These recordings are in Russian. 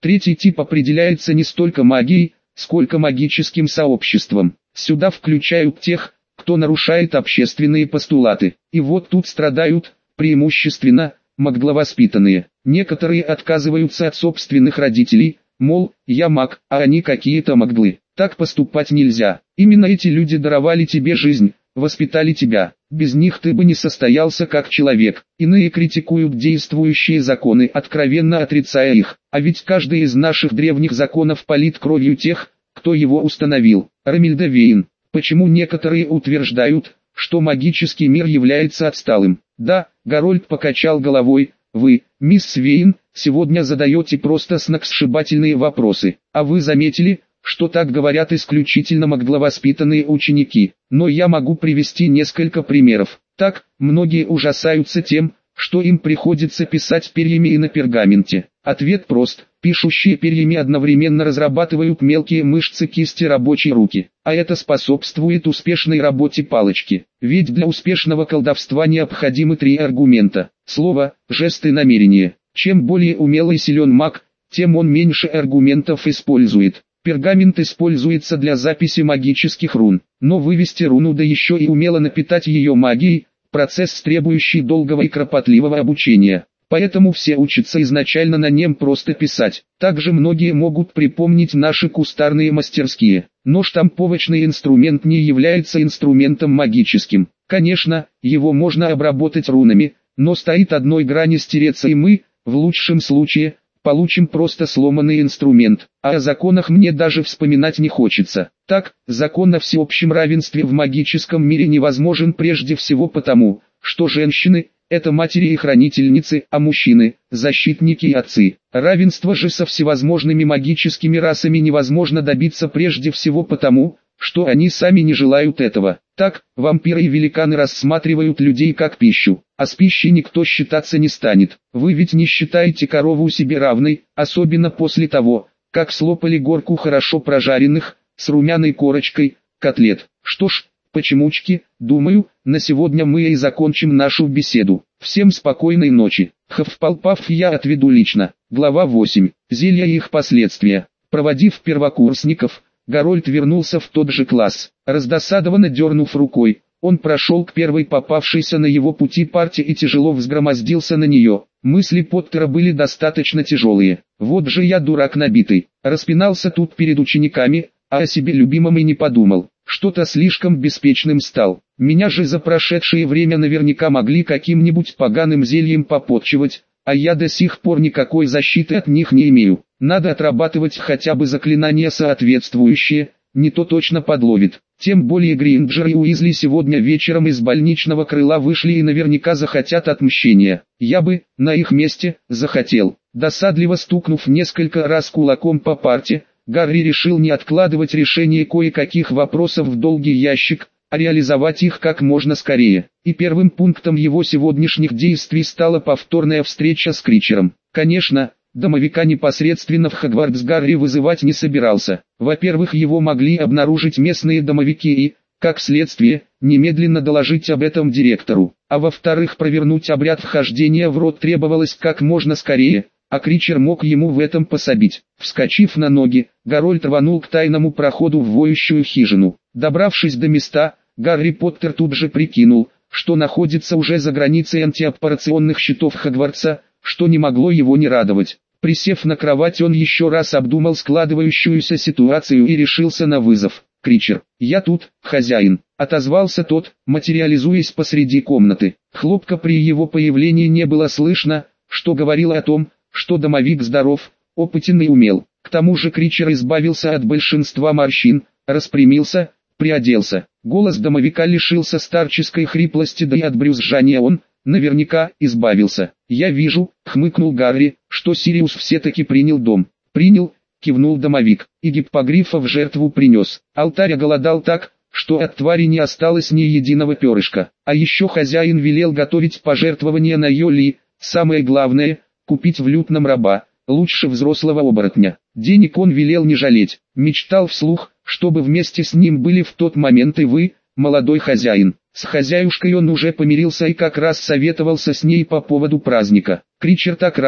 Третий тип определяется не столько магией, сколько магическим сообществом. Сюда включают тех, кто нарушает общественные постулаты. И вот тут страдают, преимущественно, магловоспитанные. Некоторые отказываются от собственных родителей, мол, я маг, а они какие-то маглы. Так поступать нельзя. Именно эти люди даровали тебе жизнь, воспитали тебя. Без них ты бы не состоялся как человек. Иные критикуют действующие законы, откровенно отрицая их. А ведь каждый из наших древних законов полит кровью тех, кто его установил. Ромильда Вейн. Почему некоторые утверждают, что магический мир является отсталым? Да, Гарольд покачал головой. Вы, мисс Вейн, сегодня задаете просто сногсшибательные вопросы. А вы заметили, что так говорят исключительно магловоспитанные ученики? Но я могу привести несколько примеров. Так, многие ужасаются тем, что им приходится писать перьями и на пергаменте. Ответ прост. Пишущие перьями одновременно разрабатывают мелкие мышцы кисти рабочей руки, а это способствует успешной работе палочки. Ведь для успешного колдовства необходимы три аргумента: слово, жест и намерение. Чем более умелый и силен маг, тем он меньше аргументов использует. Пергамент используется для записи магических рун, но вывести руну, да еще и умело напитать ее магией, процесс, требующий долгого и кропотливого обучения. Поэтому все учатся изначально на нем просто писать. Также многие могут припомнить наши кустарные мастерские. Но штамповочный инструмент не является инструментом магическим. Конечно, его можно обработать рунами, но стоит одной грани стереться, и мы, в лучшем случае, получим просто сломанный инструмент. А о законах мне даже вспоминать не хочется. Так, закон о всеобщем равенстве в магическом мире невозможен прежде всего потому, что женщины – это матери и хранительницы, а мужчины – защитники и отцы. Равенство же со всевозможными магическими расами невозможно добиться прежде всего потому, что они сами не желают этого. Так, вампиры и великаны рассматривают людей как пищу, а с пищей никто считаться не станет. Вы ведь не считаете корову себе равной, особенно после того, как слопали горку хорошо прожаренных, с румяной корочкой, котлет. Что ж, почемучки, думаю, на сегодня мы и закончим нашу беседу. Всем спокойной ночи. Хавпалпаф я отведу лично. Глава 8. Зелья и их последствия. Проводив первокурсников, Гарольд вернулся в тот же класс. Раздосадованно дернув рукой, он прошел к первой попавшейся на его пути парте и тяжело взгромоздился на нее. Мысли Поттера были достаточно тяжелые. Вот же я дурак набитый. Распинался тут перед учениками, а о себе любимом и не подумал. Что-то слишком беспечным стал. Меня же за прошедшее время наверняка могли каким-нибудь поганым зельем попотчевать, а я до сих пор никакой защиты от них не имею. Надо отрабатывать хотя бы заклинания соответствующие, не то точно подловит. Тем более Гринджер и Уизли сегодня вечером из больничного крыла вышли и наверняка захотят отмщения. Я бы, на их месте, захотел. Досадливо стукнув несколько раз кулаком по парте, Гарри решил не откладывать решение кое-каких вопросов в долгий ящик, а реализовать их как можно скорее. И первым пунктом его сегодняшних действий стала повторная встреча с Кричером. Конечно, домовика непосредственно в Хогвартс Гарри вызывать не собирался. Во-первых, его могли обнаружить местные домовики и, как следствие, немедленно доложить об этом директору. А во-вторых, провернуть обряд вхождения в рот требовалось как можно скорее, а Кричер мог ему в этом пособить. Вскочив на ноги, Гарольд рванул к тайному проходу в воющую хижину. Добравшись до места, Гарри Поттер тут же прикинул, что находится уже за границей антиаппарационных щитов Хогвартса, что не могло его не радовать. Присев на кровать, он еще раз обдумал складывающуюся ситуацию и решился на вызов. «Кричер, я тут, хозяин», — отозвался тот, материализуясь посреди комнаты. Хлопка при его появлении не было слышно, что говорило о том, что домовик здоров, опытен и умел. К тому же Кричер избавился от большинства морщин, распрямился, приоделся. Голос домовика лишился старческой хриплости, да и от брюзжания он, наверняка, избавился. «Я вижу», — хмыкнул Гарри, — «что Сириус все-таки принял дом». «Принял», — кивнул домовик, — «и гиппогрифа в жертву принес. Алтарь оголодал так, что от твари не осталось ни единого перышка. А еще хозяин велел готовить пожертвования на Йоли, самое главное — купить в лютном раба, лучше взрослого оборотня. Денег он велел не жалеть, мечтал вслух, чтобы вместе с ним были в тот момент и вы, молодой хозяин». С хозяюшкой он уже помирился и как раз советовался с ней по поводу праздника. Кричер так рад,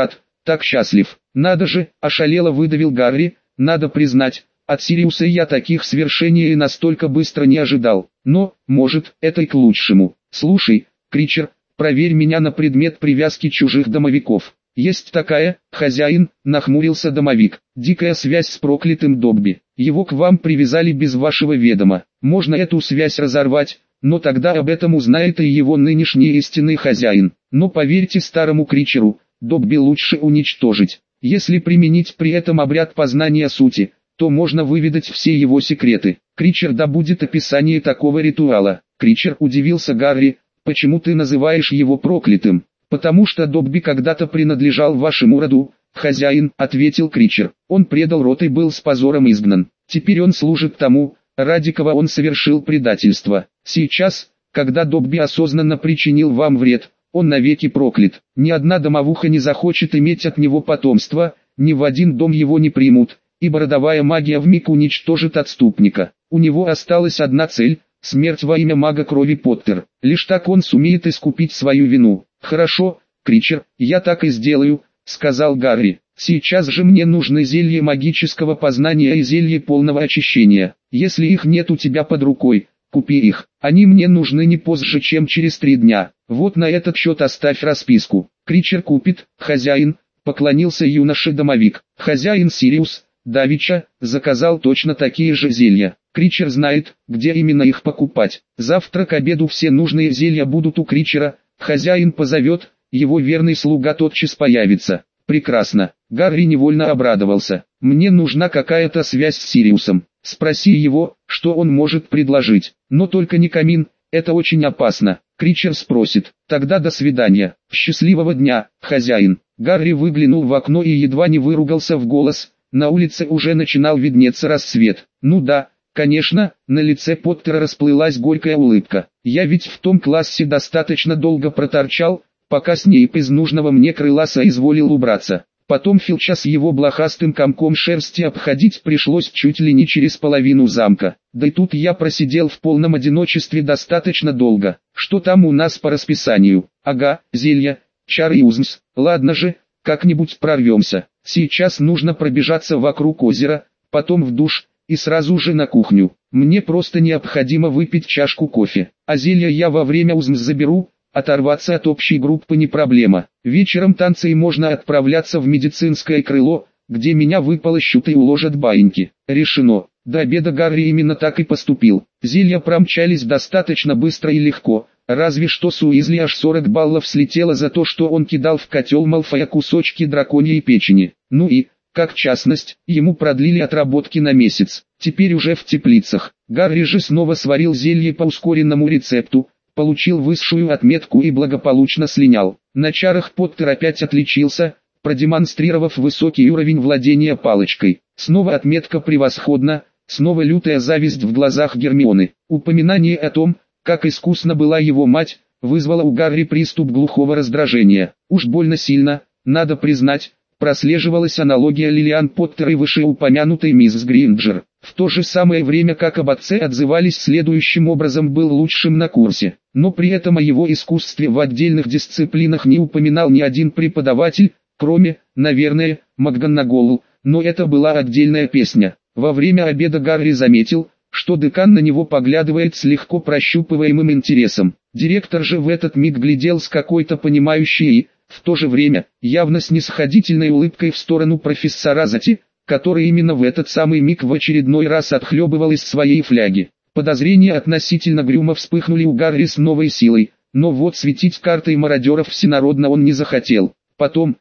так счастлив. Надо же, ошалело выдавил Гарри, надо признать, от Сириуса я таких свершений и настолько быстро не ожидал. Но, может, это и к лучшему. Слушай, Кричер, проверь меня на предмет привязки чужих домовиков. Есть такая, хозяин, нахмурился домовик. Дикая связь с проклятым Добби. Его к вам привязали без вашего ведома. Можно эту связь разорвать, но тогда об этом узнает и его нынешний истинный хозяин. Но поверьте старому Кричеру, Добби лучше уничтожить. Если применить при этом обряд познания сути, то можно выведать все его секреты. Кричер добудет описание такого ритуала. Кричер, удивился Гарри, почему ты называешь его проклятым? Потому что Добби когда-то принадлежал вашему роду, хозяин, ответил Кричер. Он предал род и был с позором изгнан. Теперь он служит тому, ради кого он совершил предательство. Сейчас, когда Добби осознанно причинил вам вред, он навеки проклят. Ни одна домовуха не захочет иметь от него потомства, ни в один дом его не примут, ибо родовая магия вмиг уничтожит отступника. У него осталась одна цель – смерть во имя мага крови Поттер. Лишь так он сумеет искупить свою вину. «Хорошо, Кричер, я так и сделаю», — сказал Гарри. «Сейчас же мне нужны зелье магического познания и зелье полного очищения. Если их нет у тебя под рукой, купи их. Они мне нужны не позже, чем через 3 дня. Вот на этот счет оставь расписку». Кричер купит, хозяин, поклонился юноше-домовик. Хозяин Сириус, давеча, заказал точно такие же зелья. Кричер знает, где именно их покупать. Завтра к обеду все нужные зелья будут у Кричера. Хозяин позовет, его верный слуга тотчас появится. Прекрасно. Гарри невольно обрадовался. Мне нужна какая-то связь с Сириусом. Спроси его, что он может предложить. Но только не камин, это очень опасно. Кричер спросит. Тогда до свидания. Счастливого дня, хозяин. Гарри выглянул в окно и едва не выругался в голос. На улице уже начинал виднеться рассвет. Ну да. Конечно, на лице Поттера расплылась горькая улыбка. Я ведь в том классе достаточно долго проторчал, пока Снейп из нужного мне крыла соизволил убраться. Потом Филча с его блохастым комком шерсти обходить пришлось чуть ли не через половину замка. Да и тут я просидел в полном одиночестве достаточно долго. Что там у нас по расписанию? Ага, зелья, чары и узмс. Ладно же, как-нибудь прорвемся. Сейчас нужно пробежаться вокруг озера, потом в душ, и сразу же на кухню. Мне просто необходимо выпить чашку кофе. А зелья я во время узмс заберу, оторваться от общей группы не проблема. Вечером танцы и можно отправляться в медицинское крыло, где меня выполощут и уложат баиньки. Решено. До обеда Гарри именно так и поступил. Зелья промчались достаточно быстро и легко, разве что с Уизли аж 40 баллов слетело за то, что он кидал в котел Малфоя кусочки драконьей печени. Ну и... как частность, ему продлили отработки на месяц. Теперь уже в теплицах. Гарри же снова сварил зелье по ускоренному рецепту, получил высшую отметку и благополучно слинял. На чарах Поттер опять отличился, продемонстрировав высокий уровень владения палочкой. Снова отметка превосходна, снова лютая зависть в глазах Гермионы. Упоминание о том, как искусна была его мать, вызвало у Гарри приступ глухого раздражения. Уж больно сильно, надо признать, прослеживалась аналогия Лилиан Поттер и вышеупомянутой мисс Гринджер. В то же самое время как об отце отзывались следующим образом: был лучшим на курсе. Но при этом о его искусстве в отдельных дисциплинах не упоминал ни один преподаватель, кроме, наверное, МакГонагал, но это была отдельная песня. Во время обеда Гарри заметил, что декан на него поглядывает с легко прощупываемым интересом. Директор же в этот миг глядел с какой-то понимающей и, в то же время, явно снисходительной улыбкой в сторону профессора Зати, который именно в этот самый миг в очередной раз отхлебывал из своей фляги. Подозрения относительно Грюма вспыхнули у Гарри с новой силой, но вот светить картой мародеров всенародно он не захотел. Потом,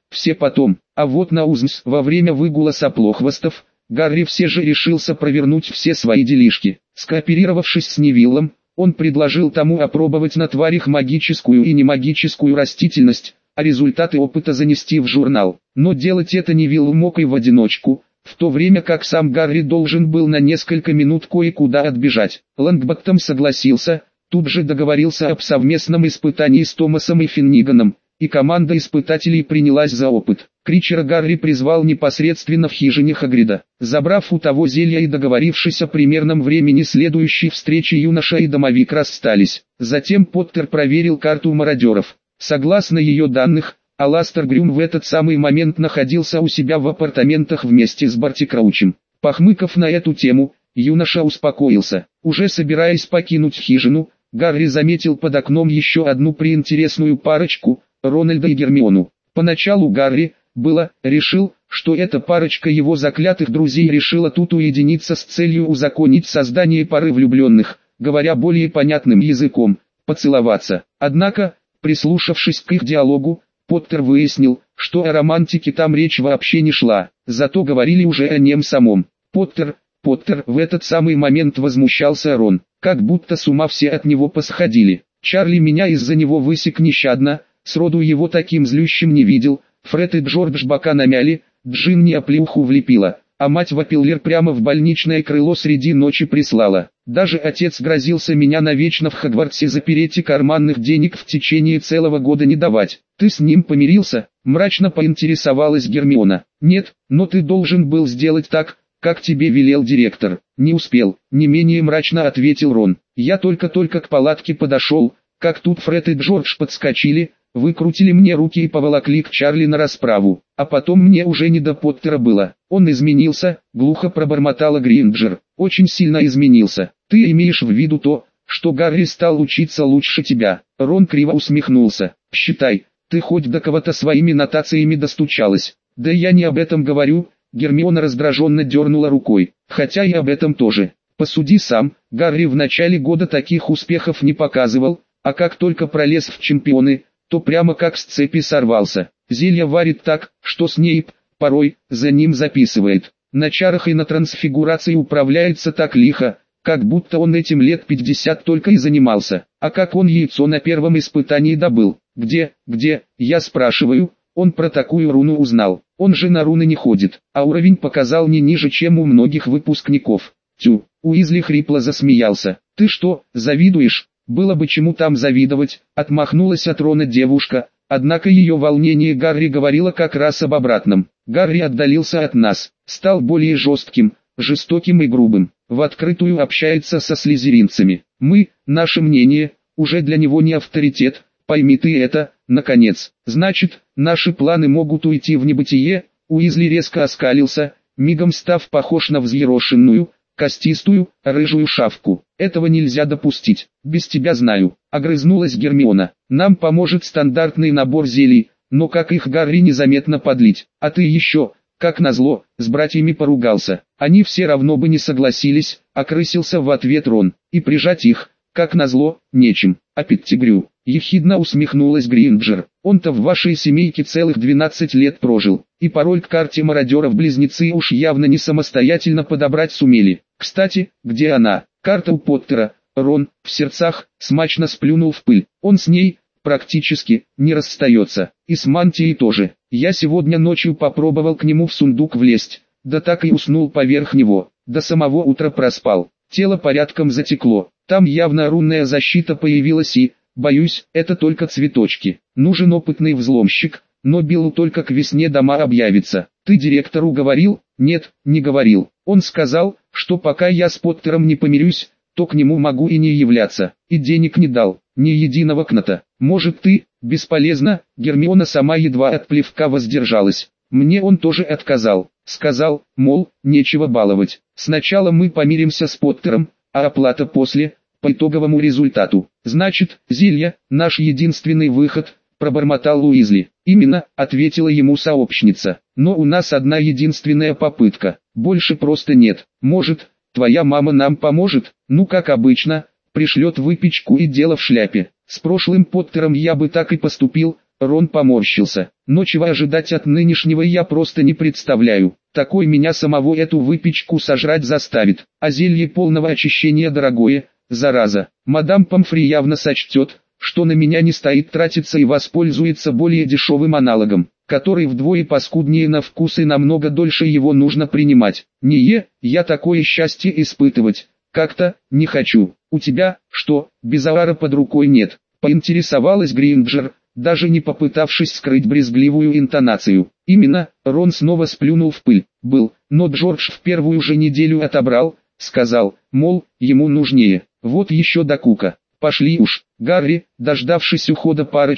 а вот на узмс во время выгула соплохвостов, Гарри все же решился провернуть все свои делишки. Скооперировавшись с Невиллом, он предложил тому опробовать на тварях магическую и немагическую растительность, а результаты опыта занести в журнал. Но делать это Невилл мог и в одиночку, в то время как сам Гарри должен был на несколько минут кое-куда отбежать. Лонгботтом согласился, тут же договорился об совместном испытании с Томасом и Финниганом, и команда испытателей принялась за опыт. Кричера Гарри призвал непосредственно в хижине Хагрида. Забрав у того зелья и договорившись о примерном времени следующей встречи, юноша и домовик расстались. Затем Поттер проверил карту мародеров. Согласно ее данных, Аластер Грюм в этот самый момент находился у себя в апартаментах вместе с Барти Краучем. Похмыкав на эту тему, юноша успокоился. Уже собираясь покинуть хижину, Гарри заметил под окном еще одну приинтересную парочку, Рональда и Гермиону. Поначалу Гарри решил, что эта парочка его заклятых друзей решила тут уединиться с целью узаконить создание пары влюбленных, говоря более понятным языком, поцеловаться. Однако, прислушавшись к их диалогу, Поттер выяснил, что о романтике там речь вообще не шла, зато говорили уже о нем самом. Поттер, в этот самый момент возмущался Рон, как будто с ума все от него посходили. Чарли меня из-за него высек нещадно, сроду его таким злющим не видел, Фред и Джордж бока намяли, Джинни оплеуху влепила, а мать Вапиллер прямо в больничное крыло среди ночи прислала. Даже отец грозился меня навечно в Хогвартсе запереть и карманных денег в течение целого года не давать. Ты с ним помирился? Мрачно поинтересовалась Гермиона. Нет, но ты должен был сделать так, как тебе велел директор. Не успел, не менее мрачно ответил Рон. Я только-только к палатке подошел, как тут Фред и Джордж подскочили, выкрутили мне руки и поволокли к Чарли на расправу. А потом мне уже не до Поттера было. Он изменился, глухо пробормотала Гринджер. Очень сильно изменился. Ты имеешь в виду то, что Гарри стал учиться лучше тебя? Рон криво усмехнулся. Считай, ты хоть до кого-то своими нотациями достучалась. Да я не об этом говорю. Гермиона раздраженно дернула рукой. Хотя и об этом тоже. Посуди сам, Гарри в начале года таких успехов не показывал, а как только пролез в чемпионы, то прямо как с цепи сорвался. Зелья варит так, что Снейп порой за ним записывает. На чарах и на трансфигурации управляется так лихо, как будто он этим лет 50 только и занимался. А как он яйцо на первом испытании добыл? Где, я спрашиваю, он про такую руну узнал. Он же на руны не ходит, а уровень показал не ниже, чем у многих выпускников. Тю, Уизли хрипло засмеялся. Ты что, завидуешь? Было бы чему там завидовать, отмахнулась от Рона девушка, однако ее волнение Гарри говорило как раз об обратном. Гарри отдалился от нас, стал более жестким, жестоким и грубым, в открытую общается со слизеринцами. Наше мнение, уже для него не авторитет, пойми ты это, наконец. Значит, наши планы могут уйти в небытие. Уизли резко оскалился, мигом став похож на взъерошенную, костистую, рыжую шавку. Этого нельзя допустить. Без тебя знаю. Огрызнулась Гермиона. Нам поможет стандартный набор зелий, но как их Гарри незаметно подлить? А ты еще, как назло, с братьями поругался. Они все равно бы не согласились, окрысился в ответ Рон. И прижать их, как назло, нечем. А Петтигрю, ехидно усмехнулась Гринджер. Он-то в вашей семейке целых 12 лет прожил, и пароль к карте мародеров-близнецы уж явно не самостоятельно подобрать сумели. Кстати, где она? Карта у Поттера. Рон, в сердцах, смачно сплюнул в пыль. Он с ней, практически, не расстается. И с мантией тоже. Я сегодня ночью попробовал к нему в сундук влезть, да так и уснул поверх него. До самого утра проспал. Тело порядком затекло. Там явно рунная защита появилась и, боюсь, это только цветочки. Нужен опытный взломщик, но Биллу только к весне дома объявится. Ты директору говорил? Нет, не говорил. Он сказал, что пока я с Поттером не помирюсь, то к нему могу и не являться. И денег не дал, ни единого кната. Может ты, бесполезно, Гермиона сама едва от плевка воздержалась. Мне он тоже отказал. Сказал, мол, нечего баловать. Сначала мы помиримся с Поттером, а оплата после, по итоговому результату. Значит, зелья, наш единственный выход, пробормотал Уизли. Именно, ответила ему сообщница. Но у нас одна единственная попытка. Больше просто нет. Может, твоя мама нам поможет? Ну как обычно, пришлет выпечку и дело в шляпе. С прошлым Поттером я бы так и поступил. Рон поморщился. Но чего ожидать от нынешнего я просто не представляю. Такой меня самого эту выпечку сожрать заставит. А зелье полного очищения дорогое, зараза. Мадам Помфри явно сочтет, что на меня не стоит тратиться и воспользуется более дешевым аналогом, который вдвое паскуднее на вкус и намного дольше его нужно принимать. Я такое счастье испытывать, как-то, не хочу. У тебя, что, безавара под рукой нет? Поинтересовалась Гринджер, даже не попытавшись скрыть брезгливую интонацию. Именно, Рон снова сплюнул в пыль. Был, но Джордж в первую же неделю отобрал, сказал, мол, ему нужнее. Вот еще докука. Пошли уж. Гарри, дождавшись ухода парочки,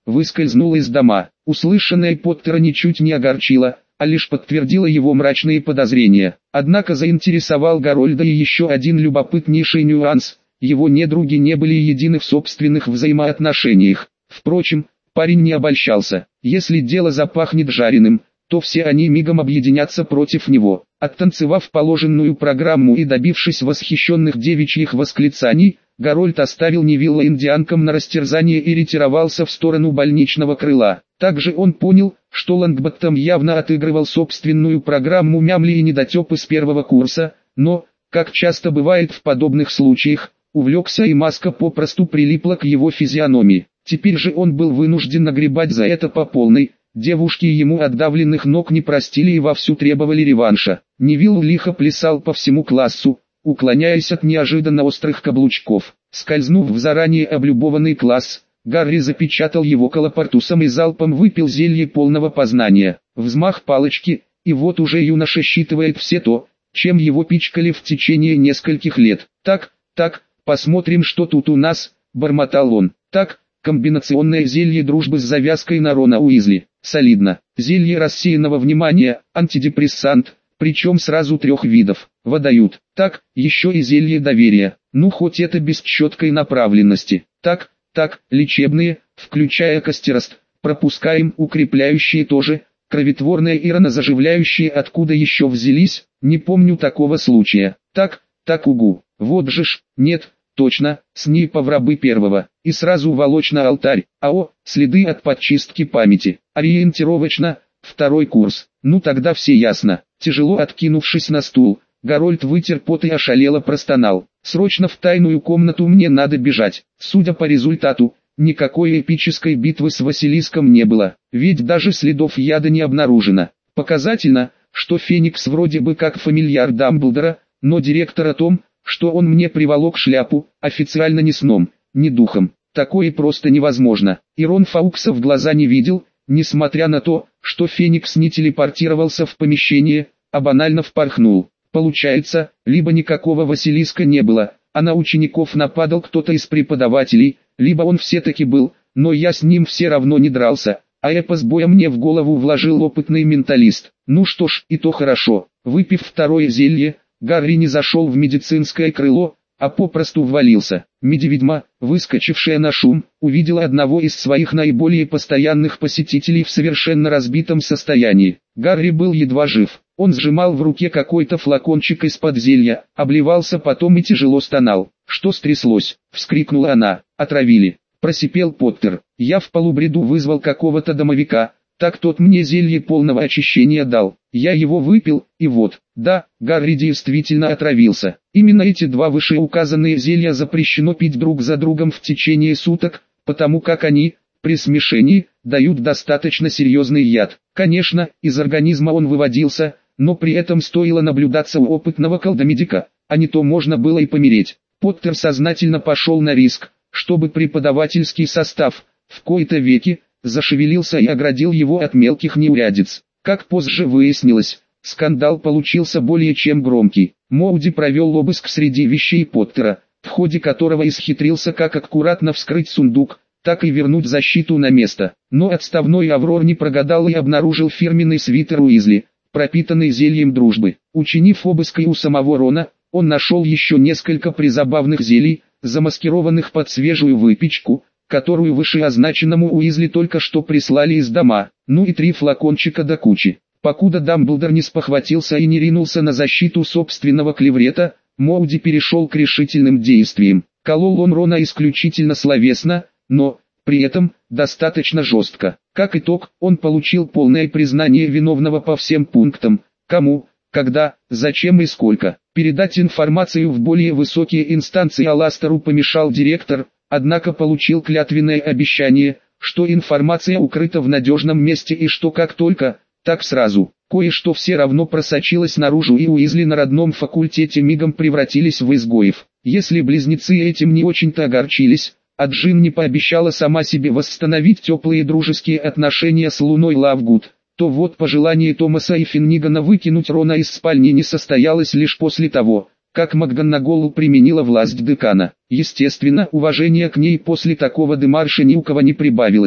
выскользнула из дома. Услышанное Поттера ничуть не огорчило, а лишь подтвердило его мрачные подозрения. Однако заинтересовал Гарольда и еще один любопытнейший нюанс: его недруги не были едины в собственных взаимоотношениях. Впрочем, парень не обольщался. Если дело запахнет жареным, то все они мигом объединятся против него. Оттанцевав положенную программу и добившись восхищенных девичьих восклицаний, Гарольд оставил Невилла индианкам на растерзание и ретировался в сторону больничного крыла. Также он понял, что Лонгботтом явно отыгрывал собственную программу мямли и недотепы с первого курса, но, как часто бывает в подобных случаях, увлекся и маска попросту прилипла к его физиономии. Теперь же он был вынужден нагребать за это по полной. Девушки ему отдавленных ног не простили и вовсю требовали реванша. Невилл лихо плясал по всему классу, уклоняясь от неожиданно острых каблучков. Скользнув в заранее облюбованный класс, Гарри запечатал его колопортусом и залпом выпил зелье полного познания. Взмах палочки, и вот уже юноша считывает все то, чем его пичкали в течение нескольких лет. «Так, посмотрим, что тут у нас», — бормотал он. «Так, комбинационное зелье дружбы с завязкой на Рона Уизли. Солидно. Зелье рассеянного внимания, антидепрессант, причем сразу 3 видов. Водают. Так, еще и зелье доверия. Ну хоть это без четкой направленности. Так, лечебные, включая костерост. Пропускаем укрепляющие тоже. Кровотворные и ранозаживляющие откуда еще взялись, не помню такого случая. Так, угу. Вот же ж, нет. Точно, СНИПа в рабы первого, и сразу волочь на алтарь. Следы от подчистки памяти. Ориентировочно, 2 курс. Ну тогда все ясно. Тяжело откинувшись на стул, Гарольд вытер пот и ошалело простонал. Срочно в тайную комнату мне надо бежать. Судя по результату, никакой эпической битвы с Василиском не было, ведь даже следов яда не обнаружено. Показательно, что Феникс вроде бы как фамильяр Дамблдора, но директор о том, что он мне приволок шляпу, официально ни сном, ни духом. Такое просто невозможно. И Рон Фаукса в глаза не видел, несмотря на то, что Феникс не телепортировался в помещение, а банально впорхнул. Получается, либо никакого Василиска не было, а на учеников нападал кто-то из преподавателей, либо он все-таки был, но я с ним все равно не дрался, а эпос боя мне в голову вложил опытный менталист. Ну что ж, и то хорошо. Выпив 2 зелье, Гарри не зашел в медицинское крыло, а попросту ввалился. Медведьма, выскочившая на шум, увидела одного из своих наиболее постоянных посетителей в совершенно разбитом состоянии. Гарри был едва жив. Он сжимал в руке какой-то флакончик из-под зелья, обливался потом и тяжело стонал. «Что стряслось?» — вскрикнула она. «Отравили», — просипел Поттер. «Я в полубреду вызвал какого-то домовика, так тот мне зелье полного очищения дал. Я его выпил, и вот». Да, Гарри действительно отравился. Именно эти 2 вышеуказанные зелья запрещено пить друг за другом в течение суток, потому как они, при смешении, дают достаточно серьезный яд. Конечно, из организма он выводился, но при этом стоило наблюдаться у опытного колдомедика, а не то можно было и помереть. Поттер сознательно пошел на риск, чтобы преподавательский состав, в кои-то веки, зашевелился и оградил его от мелких неурядиц. Как позже выяснилось, скандал получился более чем громкий. Моуди провел обыск среди вещей Поттера, в ходе которого исхитрился как аккуратно вскрыть сундук, так и вернуть защиту на место. Но отставной Аврор не прогадал и обнаружил фирменный свитер Уизли, пропитанный зельем дружбы. Учинив обыск и у самого Рона, он нашел еще несколько призабавных зелий, замаскированных под свежую выпечку, которую вышеозначенному Уизли только что прислали из дома, ну и 3 флакончика до кучи. Покуда Дамблдор не спохватился и не ринулся на защиту собственного клеврета, Моуди перешел к решительным действиям. Колол он Рона исключительно словесно, но, при этом, достаточно жестко. Как итог, он получил полное признание виновного по всем пунктам: кому, когда, зачем и сколько. Передать информацию в более высокие инстанции Аластеру помешал директор, однако получил клятвенное обещание, что информация укрыта в надежном месте и что как только, так сразу. Кое-что все равно просочилось наружу, и Уизли на родном факультете мигом превратились в изгоев. Если близнецы этим не очень-то огорчились, а Джин не пообещала сама себе восстановить теплые дружеские отношения с Луной Лавгуд, то вот пожелание Томаса и Финнигана выкинуть Рона из спальни не состоялось лишь после того, как МакГонагал применила власть декана. Естественно, уважения к ней после такого демарша ни у кого не прибавилось.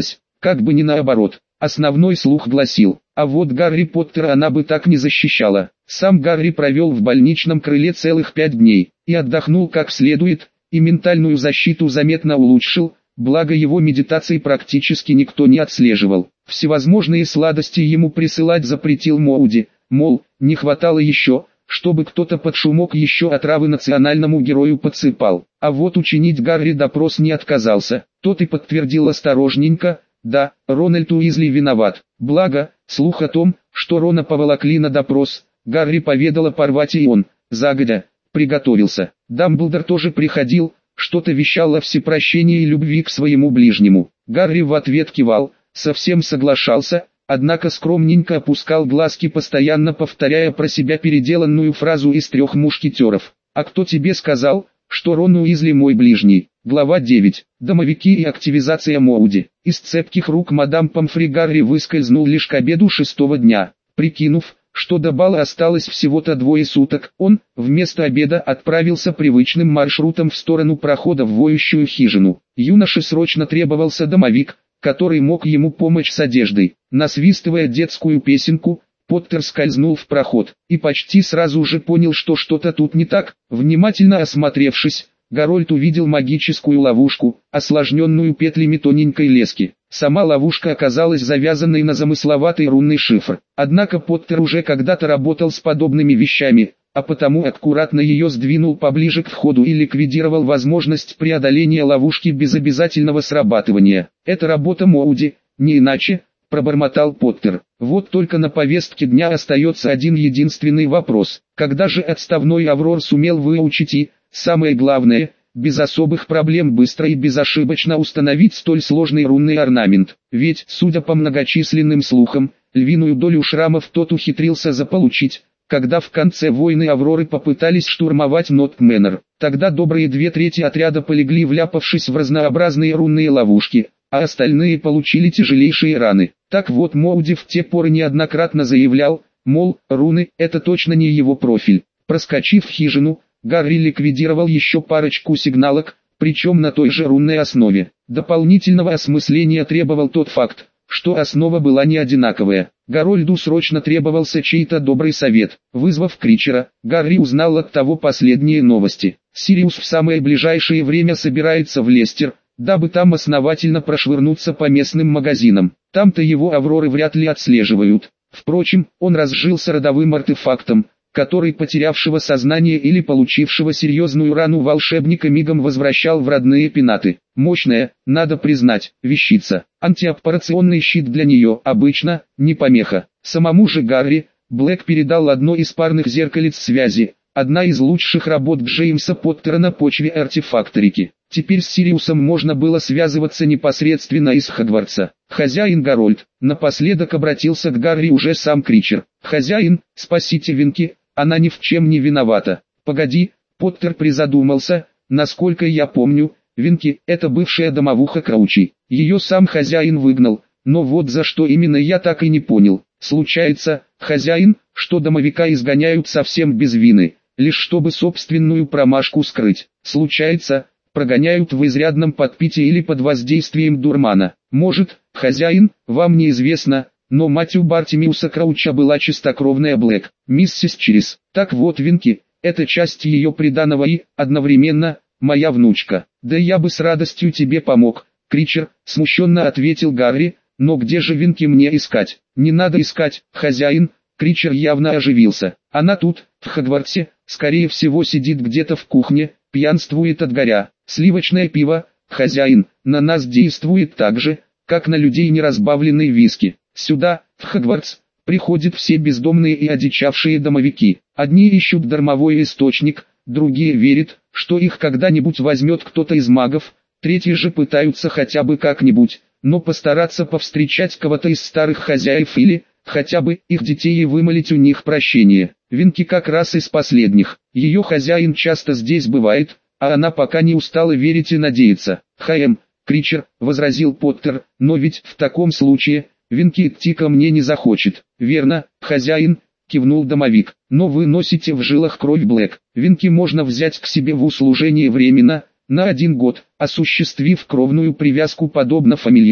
как бы не наоборот. Основной слух гласил, а вот Гарри Поттера она бы так не защищала. Сам Гарри провел в больничном крыле целых 5 дней, и отдохнул как следует, и ментальную защиту заметно улучшил, благо его медитации практически никто не отслеживал. Всевозможные сладости ему присылать запретил Моуди, мол, не хватало еще, чтобы кто-то под шумок еще отравы национальному герою подсыпал. А вот учинить Гарри допрос не отказался, тот и подтвердил осторожненько: да, Рональд Уизли виноват. Благо, слух о том, что Рона поволокли на допрос, Гарри поведала Парвати, и он, загодя, приготовился. Дамблдор тоже приходил, что-то вещал о всепрощении и любви к своему ближнему. Гарри в ответ кивал, совсем соглашался, однако скромненько опускал глазки, постоянно повторяя про себя переделанную фразу из «Трех мушкетеров». «А кто тебе сказал, что Рон Уизли мой ближний?» Глава 9. Домовики и активизация Моуди. Из цепких рук мадам Помфри Гарри выскользнул лишь к обеду 6-го дня. Прикинув, что до бала осталось всего-то 2 суток, он, вместо обеда, отправился привычным маршрутом в сторону прохода в воющую хижину. Юноше срочно требовался домовик, который мог ему помочь с одеждой. Насвистывая детскую песенку, Поттер скользнул в проход, и почти сразу же понял, что что-то тут не так. Внимательно осмотревшись, Гарольд увидел магическую ловушку, осложненную петлями тоненькой лески. Сама ловушка оказалась завязанной на замысловатый рунный шифр. Однако Поттер уже когда-то работал с подобными вещами, а потому аккуратно ее сдвинул поближе к входу и ликвидировал возможность преодоления ловушки без обязательного срабатывания. «Это работа Моуди, не иначе», — пробормотал Поттер. Вот только на повестке дня остается один единственный вопрос: когда же отставной Аврор сумел выучить и, самое главное, без особых проблем быстро и безошибочно установить столь сложный рунный орнамент? Ведь, судя по многочисленным слухам, львиную долю шрамов тот ухитрился заполучить, когда в конце войны Авроры попытались штурмовать Нотт-Мэннер. Тогда добрые 2/3 отряда полегли, вляпавшись в разнообразные рунные ловушки, а остальные получили тяжелейшие раны. Так вот, Моуди в те поры неоднократно заявлял, мол, руны – это точно не его профиль. Проскочив в хижину, Гарри ликвидировал еще парочку сигналок, причем на той же рунной основе. Дополнительного осмысления требовал тот факт, что основа была не одинаковая. Гарольду срочно требовался чей-то добрый совет. Вызвав Кричера, Гарри узнал от того последние новости. Сириус в самое ближайшее время собирается в Лестер, дабы там основательно прошвырнуться по местным магазинам. Там-то его Авроры вряд ли отслеживают. Впрочем, он разжился родовым артефактом, который потерявшего сознание или получившего серьезную рану волшебника мигом возвращал в родные пенаты. Мощная, надо признать, вещица. Антиаппарационный щит для нее обычно не помеха. Самому же Гарри Блэк передал одно из парных зеркалец связи, одна из лучших работ Джеймса Поттера на почве артефакторики. Теперь с Сириусом можно было связываться непосредственно из Хогвартса. «Хозяин Гарольд», напоследок обратился к Гарри уже сам Кричер. «Хозяин, спасите Винки, она ни в чем не виновата». «Погоди», Поттер призадумался, «насколько я помню, Винки – это бывшая домовуха Краучи. Ее сам хозяин выгнал, но вот за что именно я так и не понял. Случается, хозяин, что домовика изгоняют совсем без вины, лишь чтобы собственную промашку скрыть. Случается, прогоняют в изрядном подпитии или под воздействием дурмана. Может, хозяин, вам неизвестно, но мать у Бартимиуса Крауча была чистокровная Блэк, миссис Чирис. Так вот, Винки – это часть ее приданого и, одновременно, моя внучка. Да я бы с радостью тебе помог, Кричер, смущенно ответил Гарри, но где же Винки мне искать? Не надо искать, хозяин. Кричер явно оживился. Она тут, в Хогвартсе, скорее всего сидит где-то в кухне, пьянствует от горя. Сливочное пиво, хозяин, на нас действует так же, как на людей неразбавленный виски. Сюда, в Хогвартс, приходят все бездомные и одичавшие домовики. Одни ищут дармовой источник, другие верят, что их когда-нибудь возьмет кто-то из магов, третьи же пытаются хотя бы как-нибудь, но постараться повстречать кого-то из старых хозяев или, хотя бы, их детей и вымолить у них прощение. Винки как раз из последних. Ее хозяин часто здесь бывает, а она пока не устала верить и надеяться. Кричер, возразил Поттер, но ведь в таком случае, Винки идти ко мне не захочет. Верно, хозяин, кивнул домовик, но вы носите в жилах кровь Блэк. Винки можно взять к себе в услужение временно, на 1 год, осуществив кровную привязку подобно фамильяру.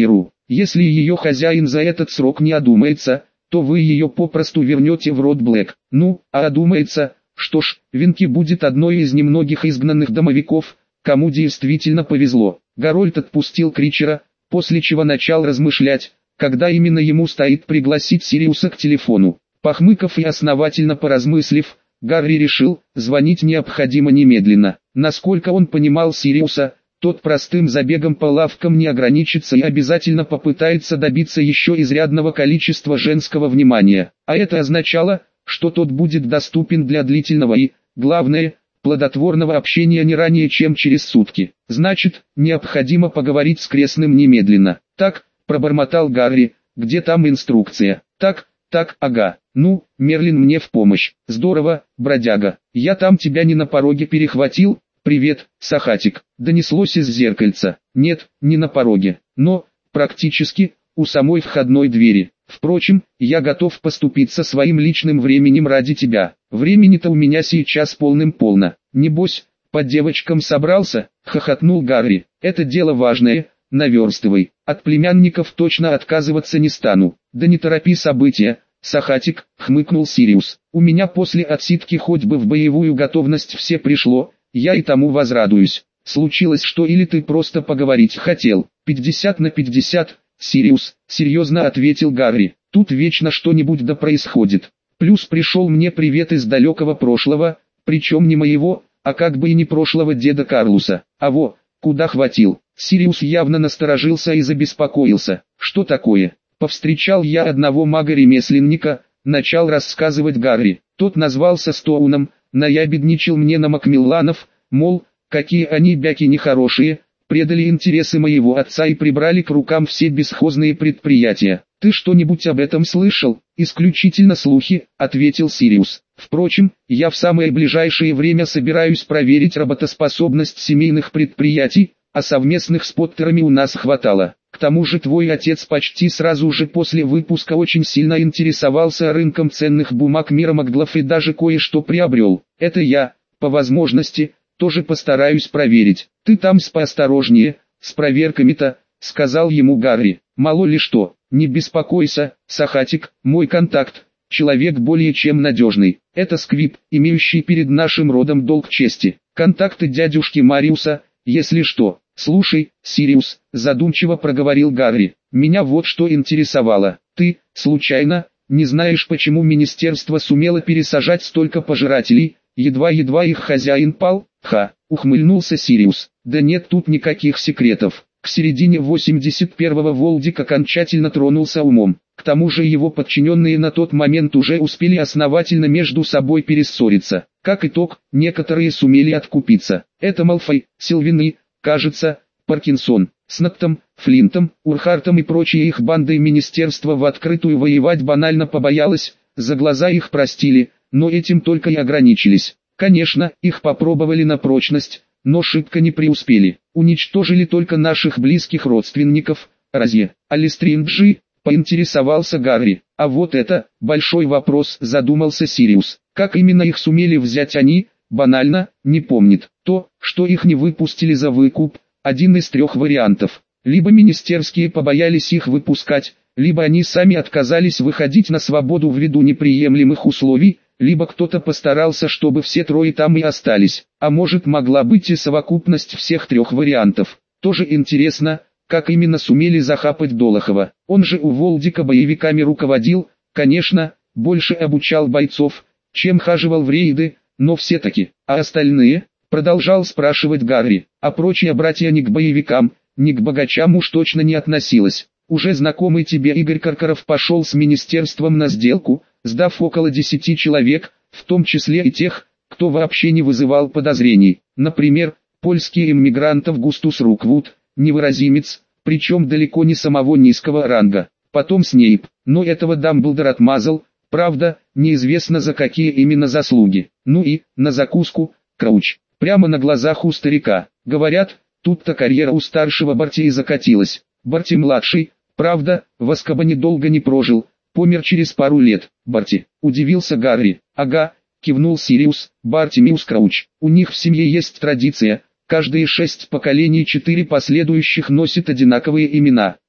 Если ее хозяин за этот срок не одумается, то вы ее попросту вернете в род Блэк. Ну, а одумается, что ж, Винки будет одной из немногих изгнанных домовиков, кому действительно повезло. Гарольд отпустил Кричера, после чего начал размышлять, когда именно ему стоит пригласить Сириуса к телефону. Похмыкав и основательно поразмыслив, Гарри решил, звонить необходимо немедленно. Насколько он понимал Сириуса, тот простым забегом по лавкам не ограничится и обязательно попытается добиться еще изрядного количества женского внимания. А это означало, что тот будет доступен для длительного и, главное, плодотворного общения не ранее чем через сутки. Значит, необходимо поговорить с крестным немедленно. Так, пробормотал Гарри, где там инструкция? Так, ага. Ну, Мерлин мне в помощь. Здорово, бродяга. Я там тебя не на пороге перехватил? Привет, Сахатик. Донеслось из зеркальца. Нет, не на пороге, но, практически, у самой входной двери. Впрочем, я готов поступиться своим личным временем ради тебя. Времени-то у меня сейчас полным-полно. Небось, по девочкам собрался? Хохотнул Гарри. Это дело важное, наверстывай. От племянников точно отказываться не стану. Да не торопи события, Сахатик, хмыкнул Сириус. У меня после отсидки хоть бы в боевую готовность все пришло, я и тому возрадуюсь. Случилось что или ты просто поговорить хотел? 50 на 50, Сириус, серьезно ответил Гарри. Тут вечно что-нибудь да происходит. Плюс пришел мне привет из далекого прошлого, причем не моего, а как бы и не прошлого деда Карлуса. А во, куда хватил? Сириус явно насторожился и забеспокоился. Что такое? Повстречал я одного мага-ремесленника, начал рассказывать Гарри. Тот назвался Стоуном, наябедничал мне на Макмилланов, мол, какие они бяки нехорошие, предали интересы моего отца и прибрали к рукам все бесхозные предприятия. Ты что-нибудь об этом слышал? Исключительно слухи, ответил Сириус. Впрочем, я в самое ближайшее время собираюсь проверить работоспособность семейных предприятий, а совместных с Поттерами у нас хватало. К тому же твой отец почти сразу же после выпуска очень сильно интересовался рынком ценных бумаг мира Маглов и даже кое-что приобрел. Это я, по возможности, тоже постараюсь проверить. Ты там поосторожнее, с проверками-то, сказал ему Гарри. Мало ли что, не беспокойся, Сахатик, мой контакт, человек более чем надежный. Это Сквиб, имеющий перед нашим родом долг чести. Контакты дядюшки Мариуса, если что. Слушай, Сириус, задумчиво проговорил Гарри, меня вот что интересовало. Ты, случайно, не знаешь, почему министерство сумело пересажать столько пожирателей, едва-едва их хозяин пал? Ухмыльнулся Сириус. Да нет тут никаких секретов. К середине 81-го Волдик окончательно тронулся умом. К тому же его подчиненные на тот момент уже успели основательно между собой перессориться. Как итог, некоторые сумели откупиться. Это Малфой, Сильвины, кажется, Паркинсон, с Ноктом, Флинтом, Урхартом и прочие их бандой министерство в открытую воевать банально побоялось, за глаза их простили, но этим только и ограничились. Конечно, их попробовали на прочность, но шибко не преуспели. Уничтожили только наших близких родственников, разве? Алистринджи, поинтересовался Гарри. А вот это, большой вопрос, задумался Сириус. Как именно их сумели взять они, банально, не помнит. То, что их не выпустили за выкуп, один из трех вариантов. Либо министерские побоялись их выпускать, либо они сами отказались выходить на свободу ввиду неприемлемых условий, либо кто-то постарался, чтобы все трое там и остались. А может, могла быть и совокупность всех трех вариантов. Тоже интересно, как именно сумели захапать Долохова. Он же у Волдика боевиками руководил, конечно, больше обучал бойцов, чем хаживал в рейды, но все-таки. А остальные? Продолжал спрашивать Гарри. А прочие братья ни к боевикам, ни к богачам уж точно не относилось. Уже знакомый тебе Игорь Каркаров пошел с министерством на сделку, сдав около 10 человек, в том числе и тех, кто вообще не вызывал подозрений. Например, польский иммигрант Августус Руквуд, невыразимец, причем далеко не самого низкого ранга. Потом Снейп, но этого Дамблдор отмазал, правда, неизвестно за какие именно заслуги. Ну и, на закуску, Крауч, прямо на глазах у старика. Говорят, тут-то карьера у старшего Барти и закатилась. Барти-младший, правда, в Азкабане долго не прожил, помер через пару лет. Барти, удивился Гарри. Ага, кивнул Сириус, Бартимиус Крауч. У них в семье есть традиция, каждые 6 поколений 4 последующих носят одинаковые имена.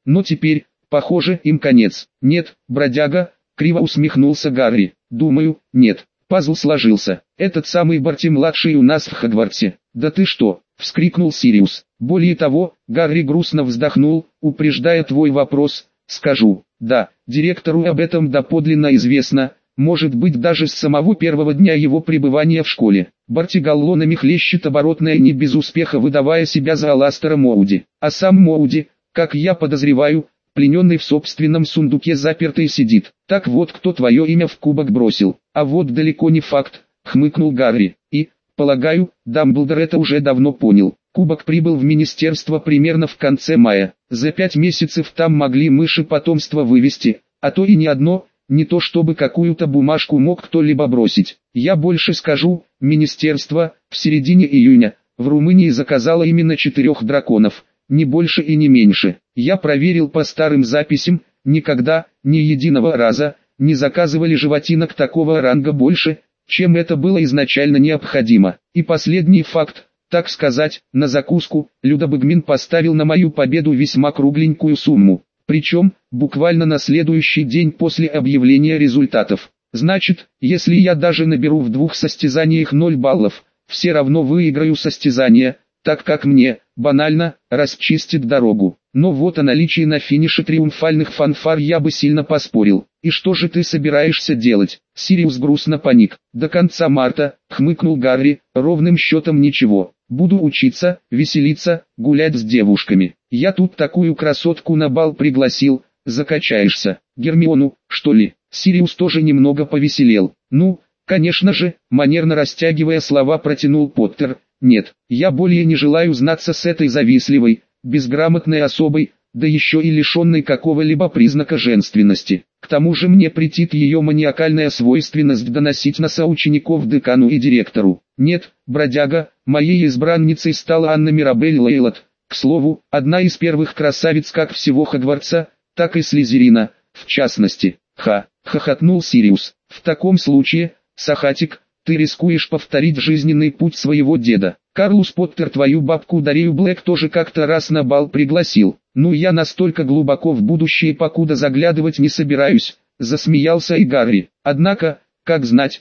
Но теперь, похоже, им конец. Нет, бродяга, криво усмехнулся Гарри. Думаю, нет. Пазл сложился. Этот самый Барти-младший у нас в Хогвартсе. Да ты что? Вскрикнул Сириус. Более того, Гарри грустно вздохнул, упреждая твой вопрос, скажу. Да, директору об этом доподлинно известно, может быть даже с самого первого дня его пребывания в школе. Барти галлонами хлещет оборотное не без успеха, выдавая себя за Аластера Моуди. А сам Моуди, как я подозреваю, плененный в собственном сундуке запертый сидит. Так вот кто твое имя в кубок бросил. А вот далеко не факт, хмыкнул Гарри. И, полагаю, Дамблдор это уже давно понял. Кубок прибыл в министерство примерно в конце мая. За 5 месяцев там могли мыши потомство вывести, а то и не одно, не то чтобы какую-то бумажку мог кто-либо бросить. Я больше скажу, министерство, в середине июня, в Румынии заказало именно 4 драконов, не больше и не меньше. Я проверил по старым записям, никогда, ни единого раза, не заказывали животинок такого ранга больше, чем это было изначально необходимо. И последний факт, так сказать, на закуску, Людобыгмин поставил на мою победу весьма кругленькую сумму. Причем, буквально на следующий день после объявления результатов. Значит, если я даже наберу в 2 состязаниях 0 баллов, все равно выиграю состязание, так как мне, банально, расчистит дорогу. Но вот о наличии на финише триумфальных фанфар я бы сильно поспорил. И что же ты собираешься делать? Сириус грустно паник. До конца марта, хмыкнул Гарри, ровным счетом ничего. Буду учиться, веселиться, гулять с девушками. Я тут такую красотку на бал пригласил, закачаешься. Гермиону, что ли? Сириус тоже немного повеселел. Ну, конечно же, манерно растягивая слова протянул Поттер. Нет, я более не желаю знаться с этой завистливой, безграмотной особой, да еще и лишенной какого-либо признака женственности. К тому же мне претит ее маниакальная свойственность доносить на соучеников декану и директору. Нет, бродяга, моей избранницей стала Анна Мирабель Лейлот. К слову, одна из первых красавиц как всего Хогвартса, так и Слизерина, в частности. Хохотнул Сириус. В таком случае, Сахатик, ты рискуешь повторить жизненный путь своего деда. Карлус Поттер твою бабку Дарию Блэк тоже как-то раз на бал пригласил. Ну я настолько глубоко в будущее покуда заглядывать не собираюсь, засмеялся и Гарри. Однако, как знать.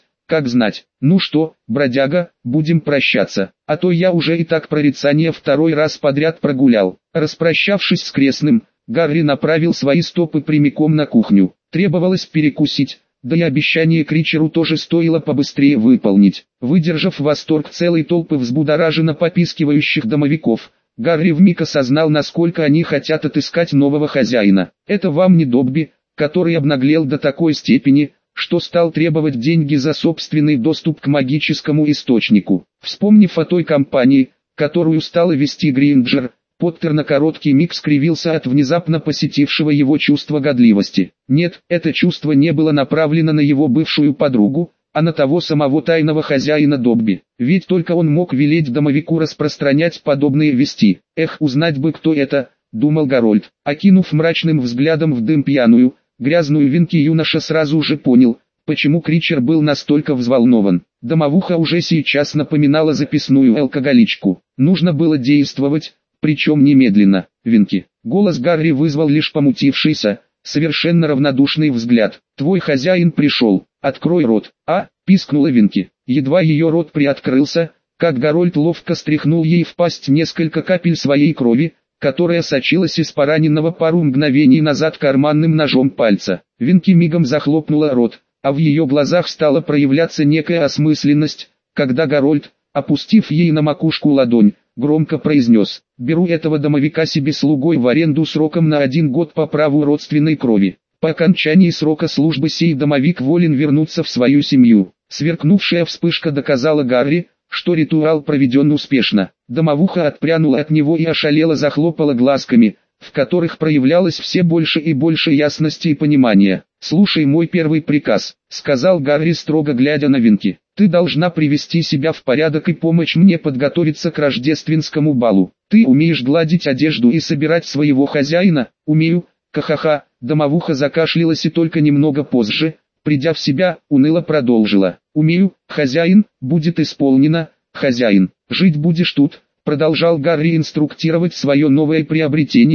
Ну что, бродяга, будем прощаться, а то я уже и так прорицание 2 раз подряд прогулял. Распрощавшись с крестным, Гарри направил свои стопы прямиком на кухню. Требовалось перекусить. Да и обещание Кричеру тоже стоило побыстрее выполнить. Выдержав восторг целой толпы взбудораженно попискивающих домовиков, Гарри вмиг осознал, насколько они хотят отыскать нового хозяина. Это вам не Добби, который обнаглел до такой степени, что стал требовать деньги за собственный доступ к магическому источнику. Вспомнив о той компании, которую стала вести Гринджер, Поттер на короткий миг скривился от внезапно посетившего его чувства годливости. Нет, это чувство не было направлено на его бывшую подругу, а на того самого тайного хозяина Добби. Ведь только он мог велеть домовику распространять подобные вести. Эх, узнать бы кто это, думал Гарольд. Окинув мрачным взглядом в дым пьяную, грязную Винки, юноша сразу же понял, почему Кричер был настолько взволнован. Домовуха уже сейчас напоминала записную алкоголичку. Нужно было действовать. Причем немедленно. Винки. Голос Гарри вызвал лишь помутившийся, совершенно равнодушный взгляд. Твой хозяин пришел. Открой рот. Пискнула Винки. Едва ее рот приоткрылся, как Гарольд ловко стряхнул ей в пасть несколько капель своей крови, которая сочилась из пораненного пару мгновений назад карманным ножом пальца. Винки мигом захлопнула рот, а в ее глазах стала проявляться некая осмысленность, когда Гарольд, опустив ей на макушку ладонь, громко произнес: «Беру этого домовика себе слугой в аренду сроком на 1 год по праву родственной крови. По окончании срока службы сей домовик волен вернуться в свою семью». Сверкнувшая вспышка доказала Гарри, что ритуал проведен успешно. Домовуха отпрянула от него и ошалело захлопала глазками, в которых проявлялось все больше и больше ясности и понимания. «Слушай мой первый приказ», — сказал Гарри, строго глядя на Винки. «Ты должна привести себя в порядок и помочь мне подготовиться к рождественскому балу. Ты умеешь гладить одежду и собирать своего хозяина?» «Умею, ха-ха-ха». Домовуха закашлялась и только немного позже, придя в себя, уныло продолжила. «Умею, хозяин, будет исполнено, хозяин. Жить будешь тут», — продолжал Гарри инструктировать свое новое приобретение.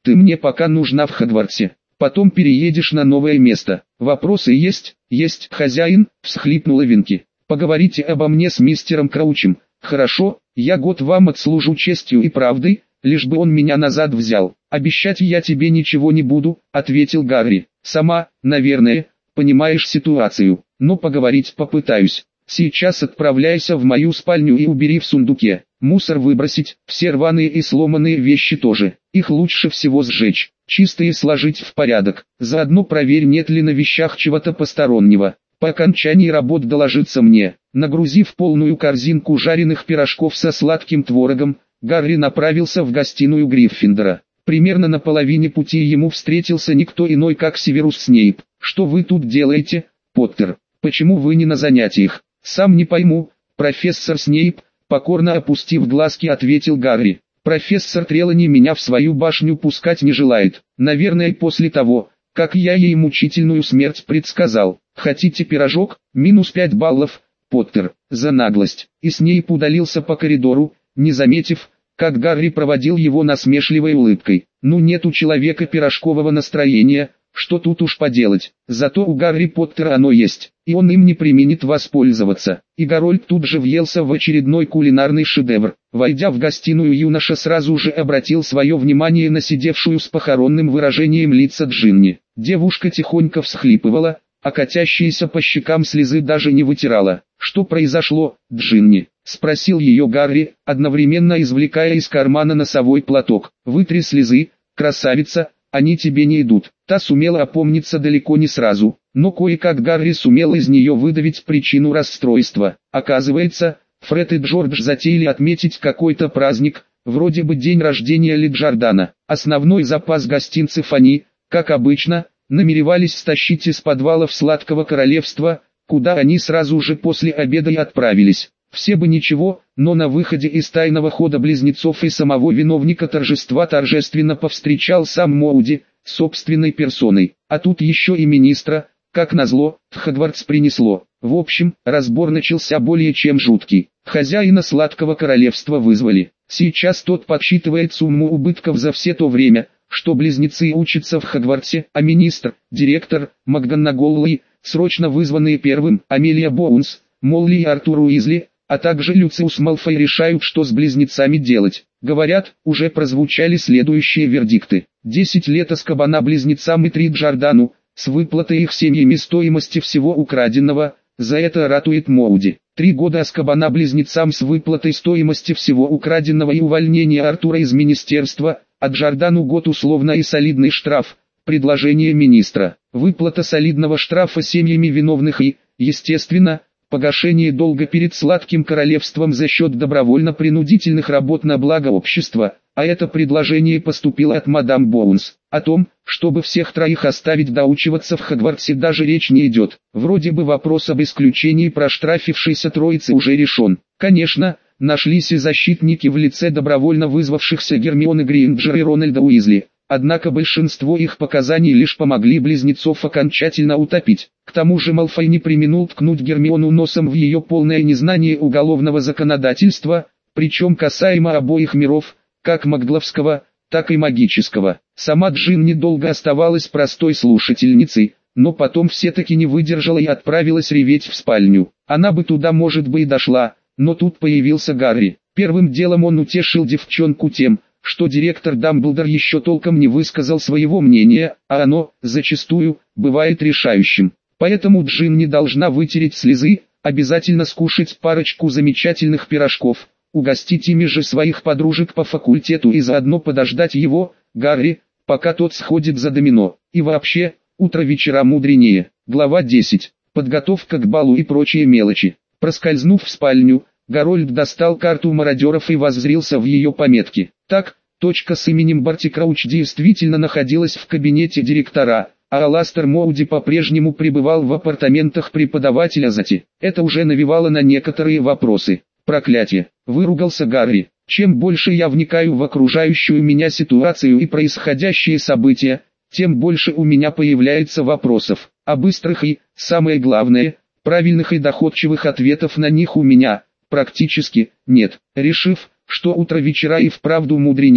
Ты мне пока нужна в Хогвартсе. Потом переедешь на новое место. Вопросы есть? Есть, хозяин, всхлипнула Винки. Поговорите обо мне с мистером Краучем. Хорошо, я год вам отслужу честью и правдой, лишь бы он меня назад взял. Обещать я тебе ничего не буду, ответил Гарри. Сама, наверное, понимаешь ситуацию, но поговорить попытаюсь. Сейчас отправляйся в мою спальню и убери в сундуке. Мусор выбросить, все рваные и сломанные вещи тоже. Их лучше всего сжечь, чистые сложить в порядок. Заодно проверь, нет ли на вещах чего-то постороннего. По окончании работ доложиться мне. Нагрузив полную корзинку жареных пирожков со сладким творогом, Гарри направился в гостиную Гриффиндора. Примерно на половине пути ему встретился никто иной, как Северус Снейп. «Что вы тут делаете, Поттер? Почему вы не на занятиях?» «Сам не пойму, профессор Снейп», покорно опустив глазки, ответил Гарри. «Профессор Трелани меня в свою башню пускать не желает. Наверное, после того, как я ей мучительную смерть предсказал. Хотите пирожок? Минус 5 баллов, Поттер, за наглость». И Снейп удалился по коридору, не заметив, как Гарри проводил его насмешливой улыбкой. «Ну нет у человека пирожкового настроения, что тут уж поделать, зато у Гарри Поттера оно есть, и он им не преминет воспользоваться». И Гарольд тут же въелся в очередной кулинарный шедевр. Войдя в гостиную, юноша сразу же обратил свое внимание на сидевшую с похоронным выражением лица Джинни. Девушка тихонько всхлипывала, а катящиеся по щекам слезы даже не вытирала. «Что произошло, Джинни?» — спросил ее Гарри, одновременно извлекая из кармана носовой платок. «Вытри слезы, красавица, они тебе не идут». Та сумела опомниться далеко не сразу, но кое-как Гарри сумел из нее выдавить причину расстройства. Оказывается, Фред и Джордж затеяли отметить какой-то праздник, вроде бы день рождения Ли Джордана. Основной запас гостинцев они, как обычно, намеревались стащить из подвалов Сладкого Королевства, куда они сразу же после обеда и отправились. Все бы ничего, но на выходе из тайного хода близнецов и самого виновника торжества торжественно повстречал сам Моуди, собственной персоной, а тут еще и министра, как назло, в Хогвартс принесло. В общем, разбор начался более чем жуткий. Хозяина Сладкого Королевства вызвали. Сейчас тот подсчитывает сумму убытков за все то время, что близнецы учатся в Хогвартсе, а министр, директор, МакГонагall, срочно вызванные первым, Амелия Боунс, Молли и Артур Уизли, а также Люциус Малфой решают, что с близнецами делать. Говорят, уже прозвучали следующие вердикты. 10 лет Азкабана близнецам и 3 Джордану, с выплатой их семьями стоимости всего украденного, за это ратует Моуди. 3 года Азкабана близнецам с выплатой стоимости всего украденного и увольнение Артура из министерства, а Джордану год условно и солидный штраф. Предложение министра. Выплата солидного штрафа семьями виновных и, естественно, погашение долга перед Сладким Королевством за счет добровольно-принудительных работ на благо общества, а это предложение поступило от мадам Боунс. О том, чтобы всех троих оставить доучиваться в Хогвартсе, даже речь не идет. Вроде бы вопрос об исключении проштрафившейся троицы уже решен. Конечно, нашлись и защитники в лице добровольно вызвавшихся Гермионы Грейнджер и Рональда Уизли. Однако большинство их показаний лишь помогли близнецов окончательно утопить. К тому же Малфой не преминул ткнуть Гермиону носом в ее полное незнание уголовного законодательства, причем касаемо обоих миров, как магловского, так и магического. Сама Джин недолго оставалась простой слушательницей, но потом все-таки не выдержала и отправилась реветь в спальню. Она бы туда, может бы, и дошла, но тут появился Гарри. Первым делом он утешил девчонку тем, что директор Дамблдор еще толком не высказал своего мнения, а оно, зачастую, бывает решающим. Поэтому Джин не должна вытереть слезы, обязательно скушать парочку замечательных пирожков, угостить ими же своих подружек по факультету и заодно подождать его, Гарри, пока тот сходит за домино. И вообще, утро вечера мудренее. Глава 10. Подготовка к балу и прочие мелочи. Проскользнув в спальню, Гарольд достал карту мародеров и воззрился в ее пометки. Так, точка с именем Барти Крауч действительно находилась в кабинете директора, а Аластер Моуди по-прежнему пребывал в апартаментах преподавателя Зати. Это уже навевало на некоторые вопросы. Проклятие! Выругался Гарри. Чем больше я вникаю в окружающую меня ситуацию и происходящие события, тем больше у меня появляется вопросов, а быстрых и, самое главное, правильных и доходчивых ответов на них у меня практически нет. Решив, что утро вечера и вправду мудренее,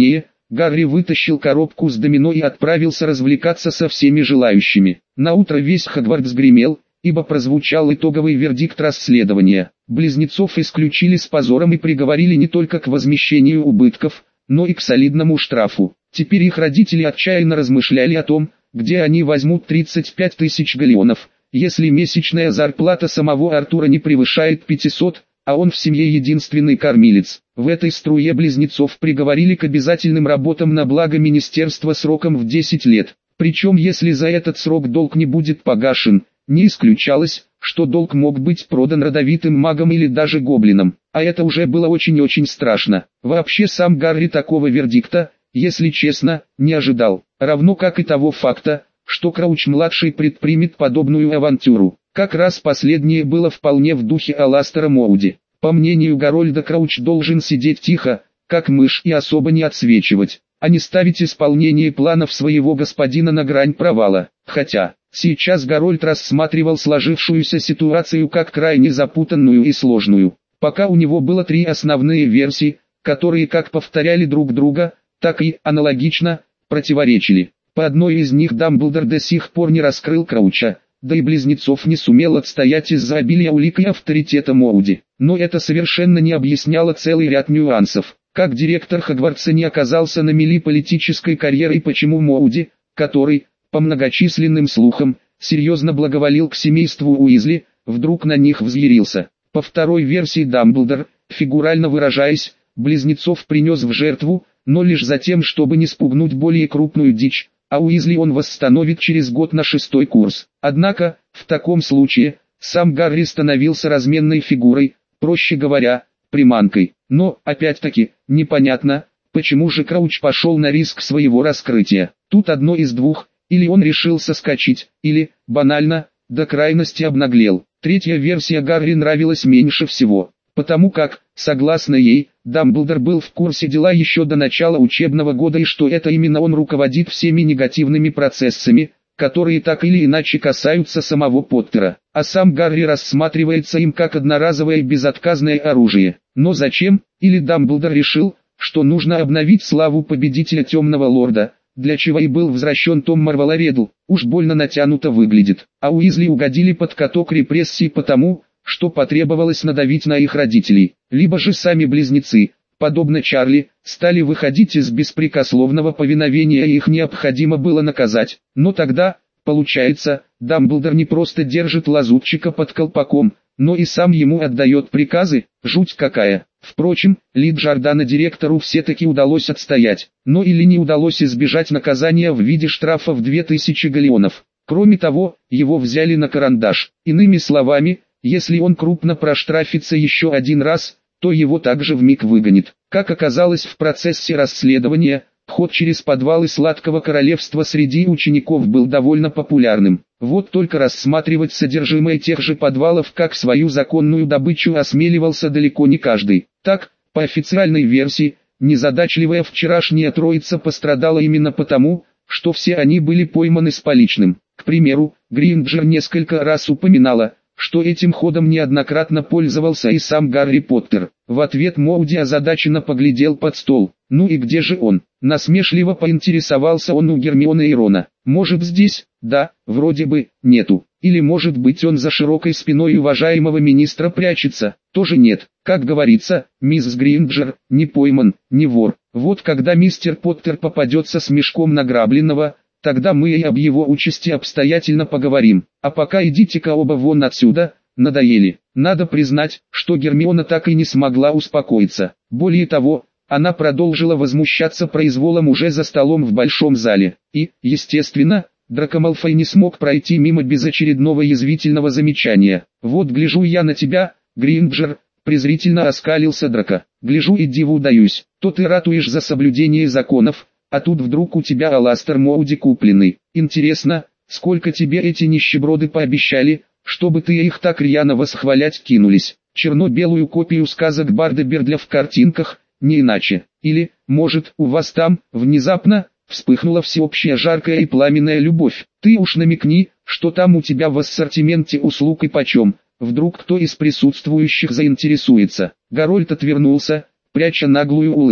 Гарри вытащил коробку с домино и отправился развлекаться со всеми желающими. Наутро весь Хогвартс гремел, ибо прозвучал итоговый вердикт расследования. Близнецов исключили с позором и приговорили не только к возмещению убытков, но и к солидному штрафу. Теперь их родители отчаянно размышляли о том, где они возьмут 35 тысяч галлеонов, если месячная зарплата самого Артура не превышает 500, а он в семье единственный кормилец. В этой струе близнецов приговорили к обязательным работам на благо министерства сроком в 10 лет. Причем если за этот срок долг не будет погашен, не исключалось, что долг мог быть продан родовитым магом или даже гоблином. А это уже было очень-очень страшно. Вообще сам Гарри такого вердикта, если честно, не ожидал. Равно как и того факта, что Крауч-младший предпримет подобную авантюру. Как раз последнее было вполне в духе Аластера Моуди. По мнению Гарольда, Крауч должен сидеть тихо, как мышь, и особо не отсвечивать, а не ставить исполнение планов своего господина на грань провала. Хотя, сейчас Гарольд рассматривал сложившуюся ситуацию как крайне запутанную и сложную. Пока у него было три основные версии, которые как повторяли друг друга, так и, аналогично, противоречили. По одной из них Дамблдор до сих пор не раскрыл Крауча, да и близнецов не сумел отстоять из-за обилия улик и авторитета Моуди. Но это совершенно не объясняло целый ряд нюансов. Как директор Хогвартса не оказался на мели политической карьеры и почему Моуди, который, по многочисленным слухам, серьезно благоволил к семейству Уизли, вдруг на них взъярился. По второй версии Дамблдор, фигурально выражаясь, близнецов принес в жертву, но лишь за тем, чтобы не спугнуть более крупную дичь, а Уизли он восстановит через год на 6-й курс. Однако, в таком случае, сам Гарри становился разменной фигурой, проще говоря, приманкой. Но, опять-таки, непонятно, почему же Крауч пошел на риск своего раскрытия. Тут одно из двух: или он решил соскочить, или, банально, до крайности обнаглел. Третья версия Гарри нравилась меньше всего, потому как, согласно ей, Дамблдор был в курсе дела еще до начала учебного года и что это именно он руководит всеми негативными процессами, которые так или иначе касаются самого Поттера, а сам Гарри рассматривается им как одноразовое и безотказное оружие. Но зачем? Или Дамблдор решил, что нужно обновить славу победителя Темного Лорда, для чего и был возвращен Том Марвол-Реддл, уж больно натянуто выглядит. А Уизли угодили под каток репрессий потому, что потребовалось надавить на их родителей. Либо же сами близнецы, подобно Чарли, стали выходить из беспрекословного повиновения и их необходимо было наказать. Но тогда, получается, Дамблдор не просто держит лазутчика под колпаком, но и сам ему отдает приказы. Жуть какая. Впрочем, Ли Джордана директору все-таки удалось отстоять, но или не удалось избежать наказания в виде штрафа в 2000 галлеонов. Кроме того, его взяли на карандаш. Иными словами, если он крупно проштрафится еще один раз, то его также вмиг выгонит. Как оказалось в процессе расследования, ход через подвалы Сладкого Королевства среди учеников был довольно популярным. Вот только рассматривать содержимое тех же подвалов как свою законную добычу осмеливался далеко не каждый. Так, по официальной версии, незадачливая вчерашняя троица пострадала именно потому, что все они были пойманы с поличным. К примеру, Гринджер несколько раз упоминала, что этим ходом неоднократно пользовался и сам Гарри Поттер. В ответ Моуди озадаченно поглядел под стол. Ну и где же он? Насмешливо поинтересовался он у Гермионы и Рона. Может здесь? Да, вроде бы, нету. Или может быть он за широкой спиной уважаемого министра прячется? Тоже нет. Как говорится, мисс Гринджер, не пойман, не вор. Вот когда мистер Поттер попадется с мешком награбленного, тогда мы и об его участи обстоятельно поговорим. А пока идите-ка оба вон отсюда, надоели. Надо признать, что Гермиона так и не смогла успокоиться. Более того, она продолжила возмущаться произволом уже за столом в большом зале. И, естественно, Драко Малфой не смог пройти мимо без очередного язвительного замечания. «Вот гляжу я на тебя, Гринджер», — презрительно оскалился Драко. «Гляжу и диву даюсь. То ты ратуешь за соблюдение законов, а тут вдруг у тебя Аластер Моуди купленный. Интересно, сколько тебе эти нищеброды пообещали, чтобы ты их так рьяно восхвалять кинулись? Черно-белую копию сказок Барда Бердля в картинках, не иначе. Или, может, у вас там, внезапно, вспыхнула всеобщая жаркая и пламенная любовь. Ты уж намекни, что там у тебя в ассортименте услуг и почем. Вдруг кто из присутствующих заинтересуется». Гарольд отвернулся, пряча наглую улыбку.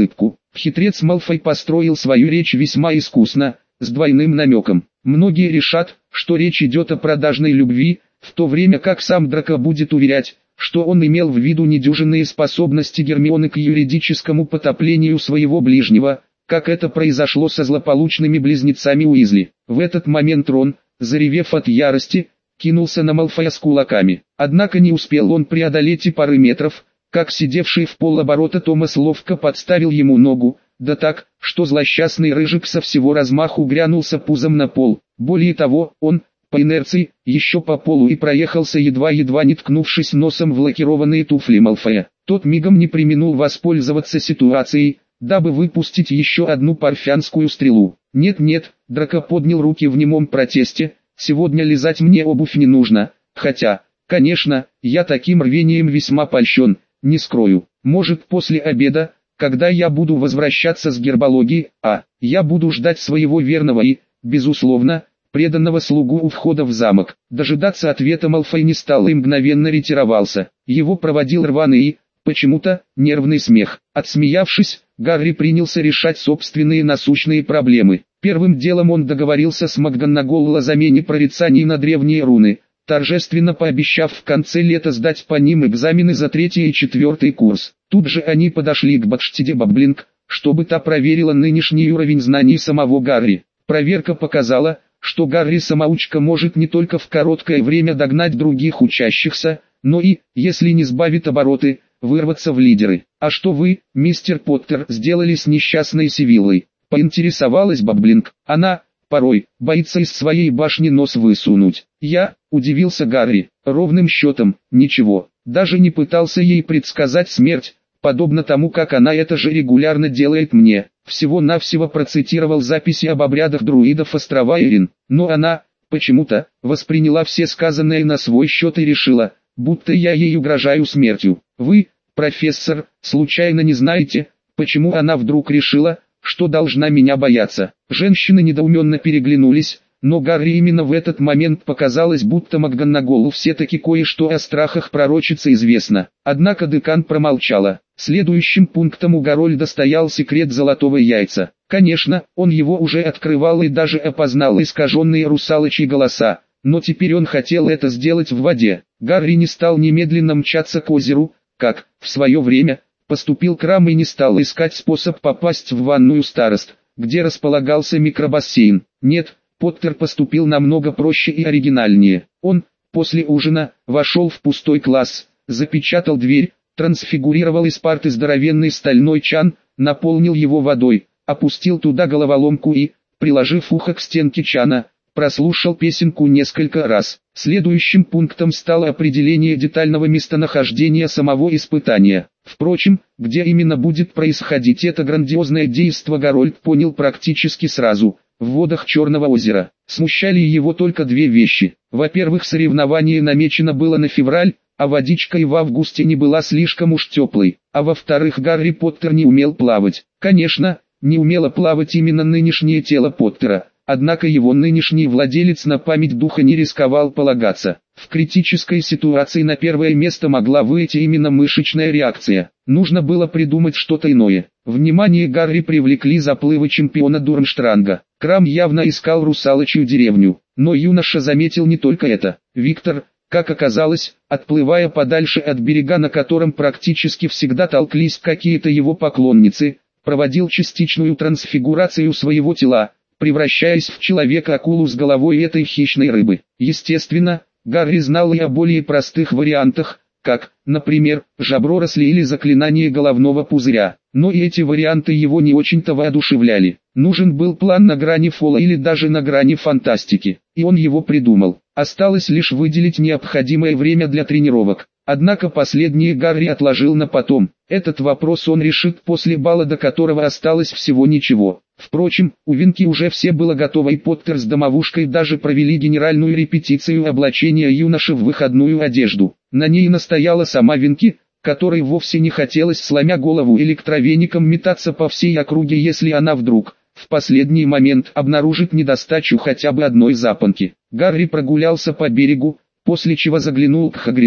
Хитрец Малфой построил свою речь весьма искусно, с двойным намеком. Многие решат, что речь идет о продажной любви, в то время как сам Драко будет уверять, что он имел в виду недюжинные способности Гермионы к юридическому потоплению своего ближнего, как это произошло со злополучными близнецами Уизли. В этот момент Рон, заревев от ярости, кинулся на Малфоя с кулаками. Однако не успел он преодолеть и пары метров, как сидевший в полоборота Томас ловко подставил ему ногу, да так, что злосчастный рыжик со всего размаху грянулся пузом на пол. Более того, он, по инерции, еще по полу и проехался едва-едва не ткнувшись носом в лакированные туфли Малфоя. Тот мигом не преминул воспользоваться ситуацией, дабы выпустить еще одну парфянскую стрелу. «Нет-нет», Драко поднял руки в немом протесте, «сегодня лизать мне обувь не нужно, хотя, конечно, я таким рвением весьма польщен, не скрою. Может после обеда, когда я буду возвращаться с гербологии, я буду ждать своего верного и, безусловно, преданного слугу у входа в замок». Дожидаться ответа Малфой не стал и мгновенно ретировался. Его проводил рваный и, почему-то, нервный смех. Отсмеявшись, Гарри принялся решать собственные насущные проблемы. Первым делом он договорился с МакГонагал о замене прорицаний на древние руны, торжественно пообещав в конце лета сдать по ним экзамены за 3-й и 4-й курс. Тут же они подошли к Бакштиде Бабблинг, чтобы та проверила нынешний уровень знаний самого Гарри. Проверка показала, что Гарри-самоучка может не только в короткое время догнать других учащихся, но и, если не сбавит обороты, вырваться в лидеры. «А что вы, мистер Поттер, сделали с несчастной Сивиллой?» — поинтересовалась Бабблинг. «Она, порой, боится из своей башни нос высунуть». «Я», — удивился Гарри, — «ровным счетом, ничего. Даже не пытался ей предсказать смерть, подобно тому, как она это же регулярно делает мне. Всего-навсего процитировал записи об обрядах друидов острова Ирин. Но она, почему-то, восприняла все сказанное на свой счет и решила, будто я ей угрожаю смертью. Вы, профессор, случайно не знаете, почему она вдруг решила, что должна меня бояться?» Женщины недоуменно переглянулись, но Гарри именно в этот момент показалось, будто МакГонагалу все-таки кое-что о страхах пророчицы известно. Однако декан промолчала. Следующим пунктом у Гарольда стоял секрет золотого яйца. Конечно, он его уже открывал и даже опознал искаженные русалочьи голоса, но теперь он хотел это сделать в воде. Гарри не стал немедленно мчаться к озеру, как, в свое время, поступил Крам и не стал искать способ попасть в ванную старост, где располагался микробассейн. Нет, Поттер поступил намного проще и оригинальнее. Он, после ужина, вошел в пустой класс, запечатал дверь, трансфигурировал из парты здоровенный стальной чан, наполнил его водой, опустил туда головоломку и, приложив ухо к стенке чана, прослушал песенку несколько раз. Следующим пунктом стало определение детального местонахождения самого испытания. Впрочем, где именно будет происходить это грандиозное действо, Гарольд понял практически сразу – в водах Черного озера. Смущали его только две вещи. Во-первых, соревнование намечено было на февраль, а водичка и в августе не была слишком уж теплой. А во-вторых, Гарри Поттер не умел плавать. Конечно, не умело плавать именно нынешнее тело Поттера. Однако его нынешний владелец на память духа не рисковал полагаться. В критической ситуации на первое место могла выйти именно мышечная реакция. Нужно было придумать что-то иное. Внимание Гарри привлекли заплывы чемпиона Дурмштранга. Крам явно искал русалочью деревню. Но юноша заметил не только это. Виктор, как оказалось, отплывая подальше от берега, на котором практически всегда толклись какие-то его поклонницы, проводил частичную трансфигурацию своего тела, превращаясь в человека-акулу с головой этой хищной рыбы. Естественно, Гарри знал и о более простых вариантах, как, например, жаброросли или заклинание головного пузыря. Но и эти варианты его не очень-то воодушевляли. Нужен был план на грани фола или даже на грани фантастики, и он его придумал. Осталось лишь выделить необходимое время для тренировок. Однако последнее Гарри отложил на потом. Этот вопрос он решит после бала, до которого осталось всего ничего. Впрочем, у Винки уже все было готово, и Поттер с домовушкой даже провели генеральную репетицию облачения юноши в выходную одежду. На ней настояла сама Винки, которой вовсе не хотелось, сломя голову электровеником, метаться по всей округе, если она вдруг, в последний момент, обнаружит недостачу хотя бы одной запонки. Гарри прогулялся по берегу, после чего заглянул к Хагриду.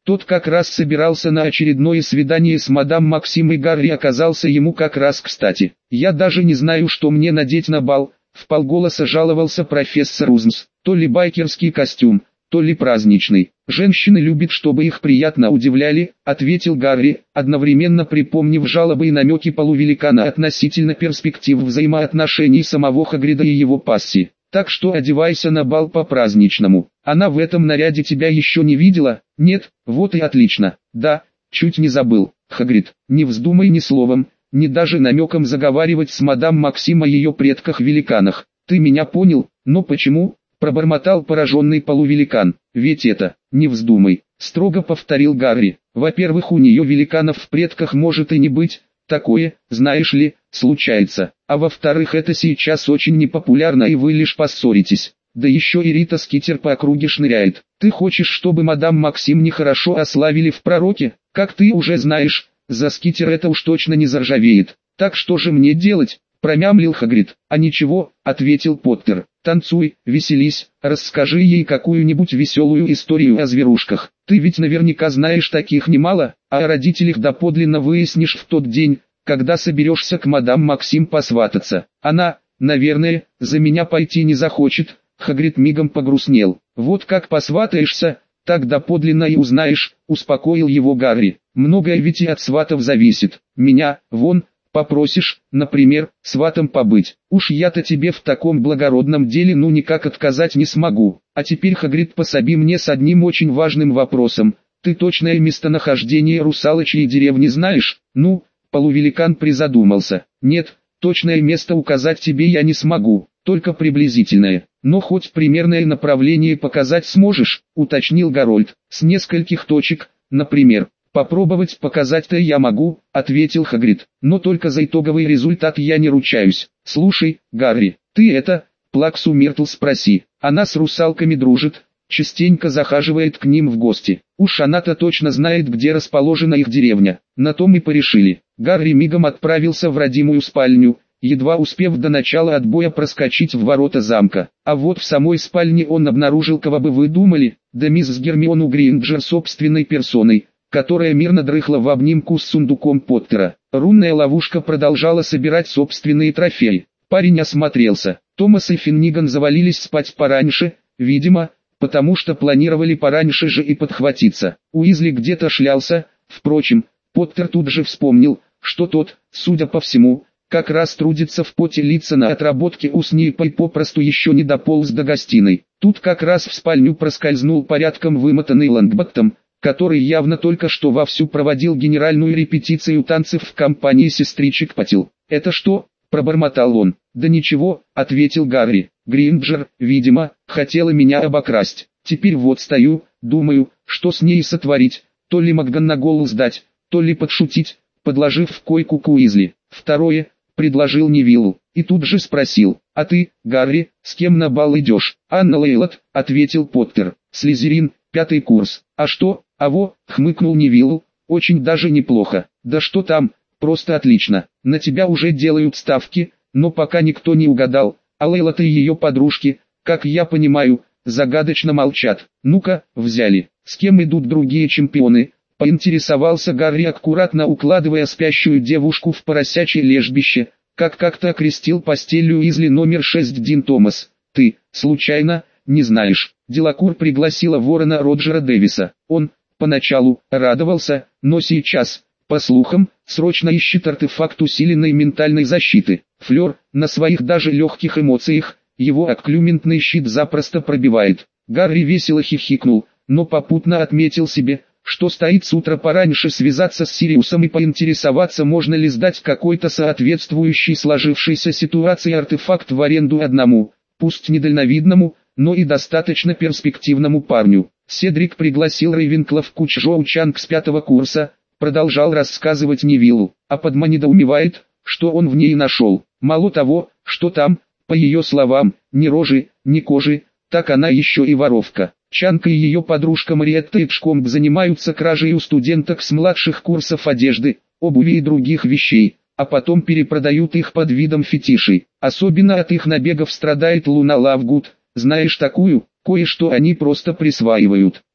Тот как раз собирался на очередное свидание с мадам Максим, и Гарри оказался ему как раз кстати. «Я даже не знаю, что мне надеть на бал», — вполголоса жаловался профессор Узмс. «То ли байкерский костюм, то ли праздничный. Женщины любят, чтобы их приятно удивляли», — ответил Гарри, одновременно припомнив жалобы и намеки полувеликана относительно перспектив взаимоотношений самого Хагрида и его пассии. «Так что одевайся на бал по-праздничному. Она в этом наряде тебя еще не видела?» «Нет, вот и отлично. Да, чуть не забыл. Хагрид, не вздумай ни словом, ни даже намеком заговаривать с мадам Максим о ее предках-великанах. Ты меня понял? Но почему?» — пробормотал пораженный полувеликан. «Ведь это, не вздумай», — строго повторил Гарри. «Во-первых, у нее великанов в предках может и не быть. Такое, знаешь ли, случается. А во-вторых, это сейчас очень непопулярно, и вы лишь поссоритесь. Да еще и Рита Скитер по округе шныряет. Ты хочешь, чтобы мадам Максим нехорошо ославили в пророке? Как ты уже знаешь, за Скитер это уж точно не заржавеет. Так что же мне делать?» — промямлил Хагрид. «А ничего», — ответил Поттер. «Танцуй, веселись, расскажи ей какую-нибудь веселую историю о зверушках. Ты ведь наверняка знаешь таких немало, а о родителях доподлинно выяснишь в тот день, когда соберешься к мадам Максим посвататься. Она, наверное, за меня пойти не захочет». Хагрид мигом погрустнел. «Вот как посватаешься, так доподлинно и узнаешь», — успокоил его Гарри. «Многое ведь и от сватов зависит. Меня, вон, попросишь, например, сватом побыть. Уж я-то тебе в таком благородном деле ну никак отказать не смогу. А теперь, Хагрид, пособи мне с одним очень важным вопросом. Ты точное местонахождение русалочьей деревни знаешь?» «Ну», — полувеликан призадумался. «Нет, точное место указать тебе я не смогу, только приблизительное. Но хоть примерное направление показать сможешь», — уточнил Гарольд. «С нескольких точек, например». «Попробовать показать-то я могу», — ответил Хагрид. «Но только за итоговый результат я не ручаюсь. Слушай, Гарри, ты это, Плаксу Миртл спроси. Она с русалками дружит, частенько захаживает к ним в гости. Уж она-то точно знает, где расположена их деревня». На том и порешили. Гарри мигом отправился в родимую спальню, едва успев до начала отбоя проскочить в ворота замка. А вот в самой спальне он обнаружил, кого бы вы думали, да мисс Гермиону Грейнджер собственной персоной, которая мирно дрыхла в обнимку с сундуком Поттера. Рунная ловушка продолжала собирать собственные трофеи. Парень осмотрелся. Томас и Финниган завалились спать пораньше, видимо, потому что планировали пораньше же и подхватиться. Уизли где-то шлялся, впрочем, Поттер тут же вспомнил, что тот, судя по всему, как раз трудится в поте лица на отработке у Снейпа и попросту еще не дополз до гостиной. Тут как раз в спальню проскользнул порядком вымотанный Лонгботтом, который явно только что вовсю проводил генеральную репетицию танцев в компании сестричек Патил. «Это что?» – пробормотал он. «Да ничего», – ответил Гарри. «Гринджер, видимо, хотела меня обокрасть. Теперь вот стою, думаю, что с ней сотворить, то ли МакГонагал сдать, то ли подшутить, подложив в койку к Уизли. Второе», – предложил Невилл, и тут же спросил: «А ты, Гарри, с кем на бал идешь?» «Анна Лейлот», – ответил Поттер. «Слизерин, 5-й курс». «А что?» «Аво», — хмыкнул Невилл, — «очень даже неплохо». «Да что там, просто отлично. На тебя уже делают ставки, но пока никто не угадал, а Лейлот и ее подружки, как я понимаю, загадочно молчат. Ну-ка, взяли. С кем идут другие чемпионы?» — поинтересовался Гарри, аккуратно укладывая спящую девушку в поросячье лежбище, как как-то окрестил постелью Уизли номер 6 Дин Томас. «Ты, случайно, не знаешь?» Делакур пригласила ворона Роджера Дэвиса. Он, поначалу, радовался, но сейчас, по слухам, срочно ищет артефакт усиленной ментальной защиты. Флёр, на своих даже легких эмоциях, его окклюментный щит запросто пробивает. Гарри весело хихикнул, но попутно отметил себе, что стоит с утра пораньше связаться с Сириусом и поинтересоваться, можно ли сдать какой-то соответствующий сложившейся ситуации артефакт в аренду одному, пусть недальновидному, но и достаточно перспективному парню. Седрик пригласил Рейвенкла в Кучжоу-Чанг с 5-го курса, продолжал рассказывать Невиллу, а Падма недоумевает, что он в ней нашел. Мало того, что там, по ее словам, ни рожи, ни кожи, так она еще и воровка. Чанг и ее подружка Мариетта Эджкомб занимаются кражей у студенток с младших курсов одежды, обуви и других вещей, а потом перепродают их под видом фетишей. Особенно от их набегов страдает Луна Лавгуд. Знаешь такую? Кое-что они просто присваивают.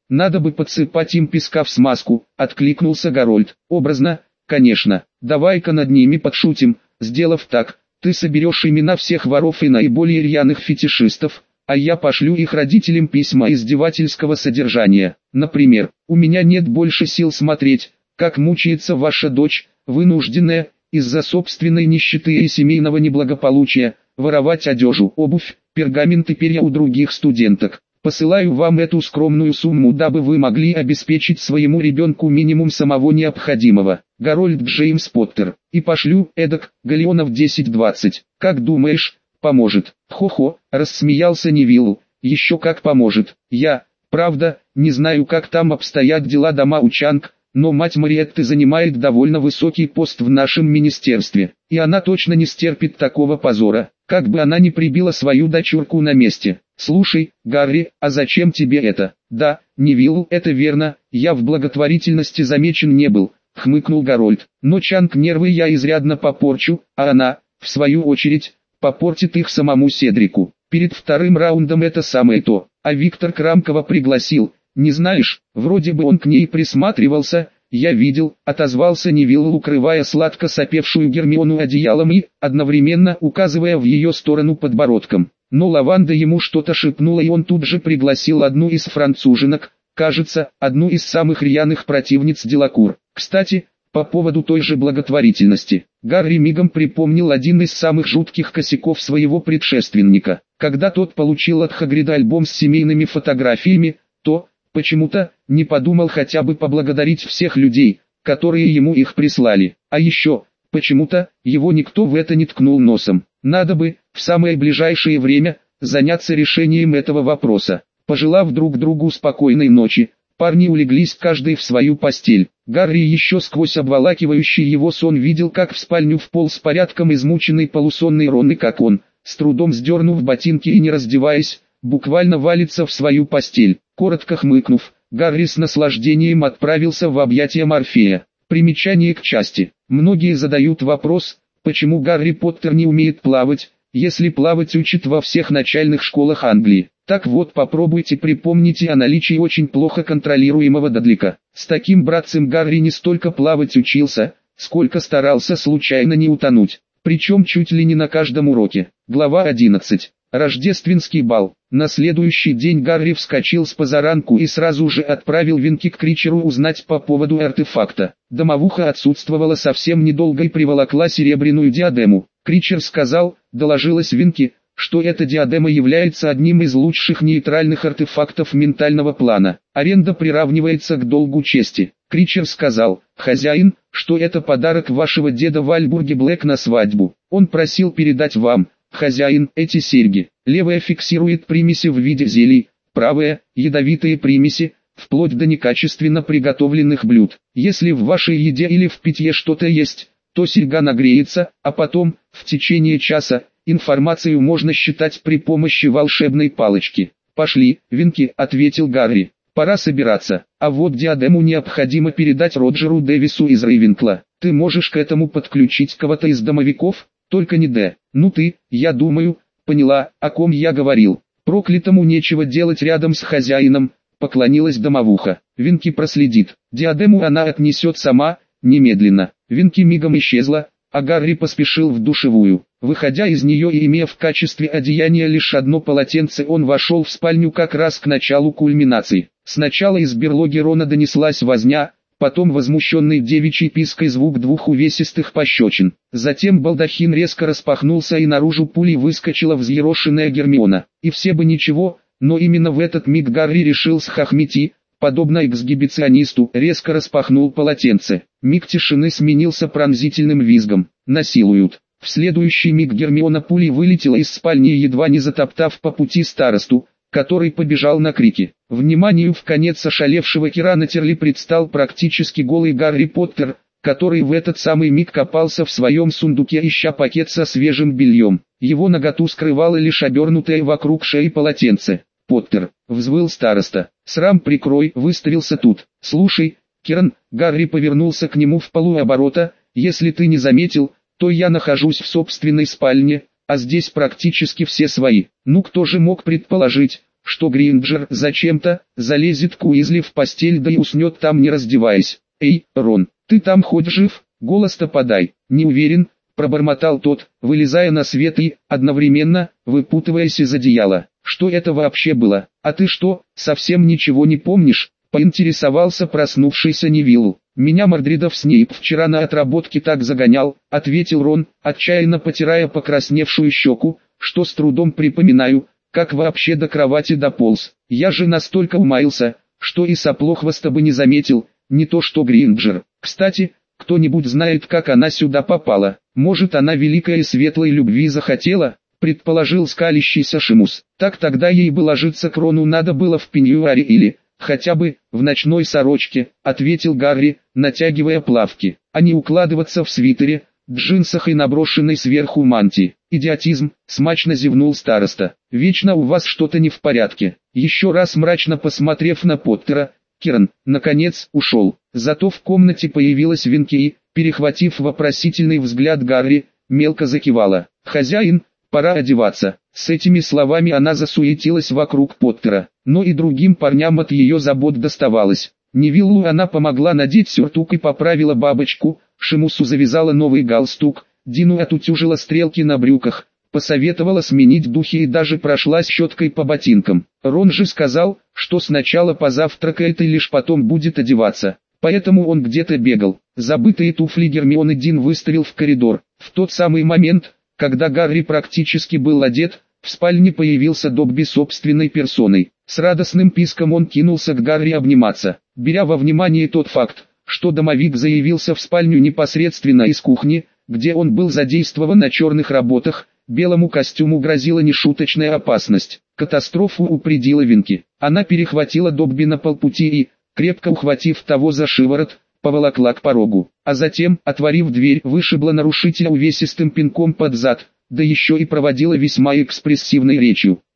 Надо бы подсыпать им песка в смазку, откликнулся Гарольд. Образно, конечно. Давай-ка над ними подшутим. Сделав так, ты соберешь имена всех воров и наиболее рьяных фетишистов, а я пошлю их родителям письма издевательского содержания. Например, у меня нет больше сил смотреть, как мучается ваша дочь, вынужденная, из-за собственной нищеты и семейного неблагополучия, воровать одежду, обувь, пергамент и перья у других студенток. Посылаю вам эту скромную сумму, дабы вы могли обеспечить своему ребенку минимум самого необходимого. Гарольд Джеймс Поттер. И пошлю, эдак, галеонов 10-20. Как думаешь, поможет? Хо-хо, рассмеялся Невилл. Еще как поможет. Я, правда, не знаю, как там обстоят дела дома у Чанг, но мать Мариетты занимает довольно высокий пост в нашем министерстве, и она точно не стерпит такого позора, как бы она ни прибила свою дочурку на месте. Слушай, Гарри, а зачем тебе это? Да, Невилл, это верно, я в благотворительности замечен не был, хмыкнул Гарольд. Но Чанг нервы я изрядно попорчу, а она, в свою очередь, попортит их самому Седрику. Перед вторым раундом это самое то, а Виктор Крамкова пригласил. Не знаешь, вроде бы он к ней присматривался, я видел, отозвался Невилл, укрывая сладко сопевшую Гермиону одеялом и, одновременно указывая в ее сторону подбородком. Но Лаванда ему что-то шепнула, и он тут же пригласил одну из француженок, кажется, одну из самых рьяных противниц Делакур. Кстати, по поводу той же благотворительности, Гарри мигом припомнил один из самых жутких косяков своего предшественника. Когда тот получил от Хагрида альбом с семейными фотографиями, то, почему-то, не подумал хотя бы поблагодарить всех людей, которые ему их прислали. А еще, почему-то, его никто в это не ткнул носом. Надо бы, в самое ближайшее время, заняться решением этого вопроса. Пожелав друг другу спокойной ночи, парни улеглись каждый в свою постель. Гарри еще сквозь обволакивающий его сон видел, как в спальню вполз порядком измученный полусонный Рон и как он, с трудом сдернув ботинки и не раздеваясь, буквально валится в свою постель. Коротко хмыкнув, Гарри с наслаждением отправился в объятия Морфея. Примечание к части. Многие задают вопрос, почему Гарри Поттер не умеет плавать, если плавать учат во всех начальных школах Англии. Так вот, попробуйте припомните о наличии очень плохо контролируемого Дадлика. С таким братцем Гарри не столько плавать учился, сколько старался случайно не утонуть. Причем чуть ли не на каждом уроке. Глава 11. Рождественский бал. На следующий день Гарри вскочил с позаранку и сразу же отправил Винки к Кричеру узнать по поводу артефакта. Домовуха отсутствовала совсем недолго и приволокла серебряную диадему. Кричер сказал, доложилась Винки, что эта диадема является одним из лучших нейтральных артефактов ментального плана. Аренда приравнивается к долгу чести. Кричер сказал, хозяин, что это подарок вашего деда в Альбурге Блэк на свадьбу. Он просил передать вам, хозяин, эти серьги. Левая фиксирует примеси в виде зелий, правая – ядовитые примеси, вплоть до некачественно приготовленных блюд. Если в вашей еде или в питье что-то есть, то серьга нагреется, а потом, в течение часа, информацию можно считать при помощи волшебной палочки. «Пошли, Винки», — ответил Гарри. «Пора собираться. А вот диадему необходимо передать Роджеру Дэвису из Рейвенкла. Ты можешь к этому подключить кого-то из домовиков? Только не Д. Ну ты, я думаю, поняла, о ком я говорил. Проклятому нечего делать рядом с хозяином», — поклонилась домовуха. «Винки проследит. Диадему она отнесет сама, немедленно». Винки мигом исчезла, а Гарри поспешил в душевую. Выходя из нее и имея в качестве одеяния лишь одно полотенце, он вошел в спальню как раз к началу кульминации. Сначала из берлоги Рона донеслась возня, потом возмущенный девичий писк и звук двух увесистых пощечин. Затем балдахин резко распахнулся и наружу пулей выскочила взъерошенная Гермиона. И все бы ничего, но именно в этот миг Гарри решил схохмить и, подобно эксгибиционисту, резко распахнул полотенце. Миг тишины сменился пронзительным визгом. «Насилуют». В следующий миг Гермиона пулей вылетела из спальни, едва не затоптав по пути старосту, который побежал на крики. Вниманию в конец ошалевшего Кирана Терли предстал практически голый Гарри Поттер, который в этот самый миг копался в своем сундуке, ища пакет со свежим бельем. Его наготу скрывало лишь обернутое вокруг шеи полотенце. «Поттер», — взвыл староста, — «срам прикрой», — выставился тут. «Слушай, Киран», — Гарри повернулся к нему в полуоборота, — «если ты не заметил, то я нахожусь в собственной спальне, а здесь практически все свои. Ну кто же мог предположить, что Гринджер зачем-то залезет к Уизли в постель да и уснет там не раздеваясь. «Эй, Рон, ты там хоть жив? Голос-то подай». «Не уверен», пробормотал тот, вылезая на свет и, одновременно, выпутываясь из одеяла. «Что это вообще было? А ты что, совсем ничего не помнишь?» Поинтересовался проснувшийся Невилл. «Меня Мордридов Снейп вчера на отработке так загонял», — ответил Рон, отчаянно потирая покрасневшую щеку, «что с трудом припоминаю, как вообще до кровати дополз. Я же настолько умаился, что и соплохвоста бы не заметил, не то что Гринджер. Кстати, кто-нибудь знает, как она сюда попала? Может, она великой и светлой любви захотела?» — предположил скалящийся Шимус. «Так тогда ей бы ложиться к Рону надо было в пеньюаре или, хотя бы, в ночной сорочке», — ответил Гарри, натягивая плавки, «а не укладываться в свитере, джинсах и наброшенной сверху мантии». «Идиотизм», — смачно зевнул староста. «Вечно у вас что-то не в порядке». Еще раз мрачно посмотрев на Поттера, Киран, наконец, ушел. Зато в комнате появилась Винки и, перехватив вопросительный взгляд Гарри, мелко закивала. «Хозяин, пора одеваться». С этими словами она засуетилась вокруг Поттера, но и другим парням от ее забот доставалось. Невиллу она помогла надеть сюртук и поправила бабочку, Шимусу завязала новый галстук, Дину отутюжила стрелки на брюках, посоветовала сменить духи и даже прошлась щеткой по ботинкам. Рон же сказал, что сначала позавтракает и лишь потом будет одеваться, поэтому он где-то бегал. Забытые туфли Гермионы Дин выставил в коридор. В тот самый момент, когда Гарри практически был одет, в спальне появился Добби собственной персоной. С радостным писком он кинулся к Гарри обниматься, беря во внимание тот факт, что домовик заявился в спальню непосредственно из кухни, где он был задействован на черных работах. Белому костюму грозила нешуточная опасность. Катастрофу упредила Винки. Она перехватила Добби на полпути и, крепко ухватив того за шиворот, поволокла к порогу, а затем, отворив дверь, вышибла нарушителя увесистым пинком под зад, да еще и проводила весьма экспрессивной речью.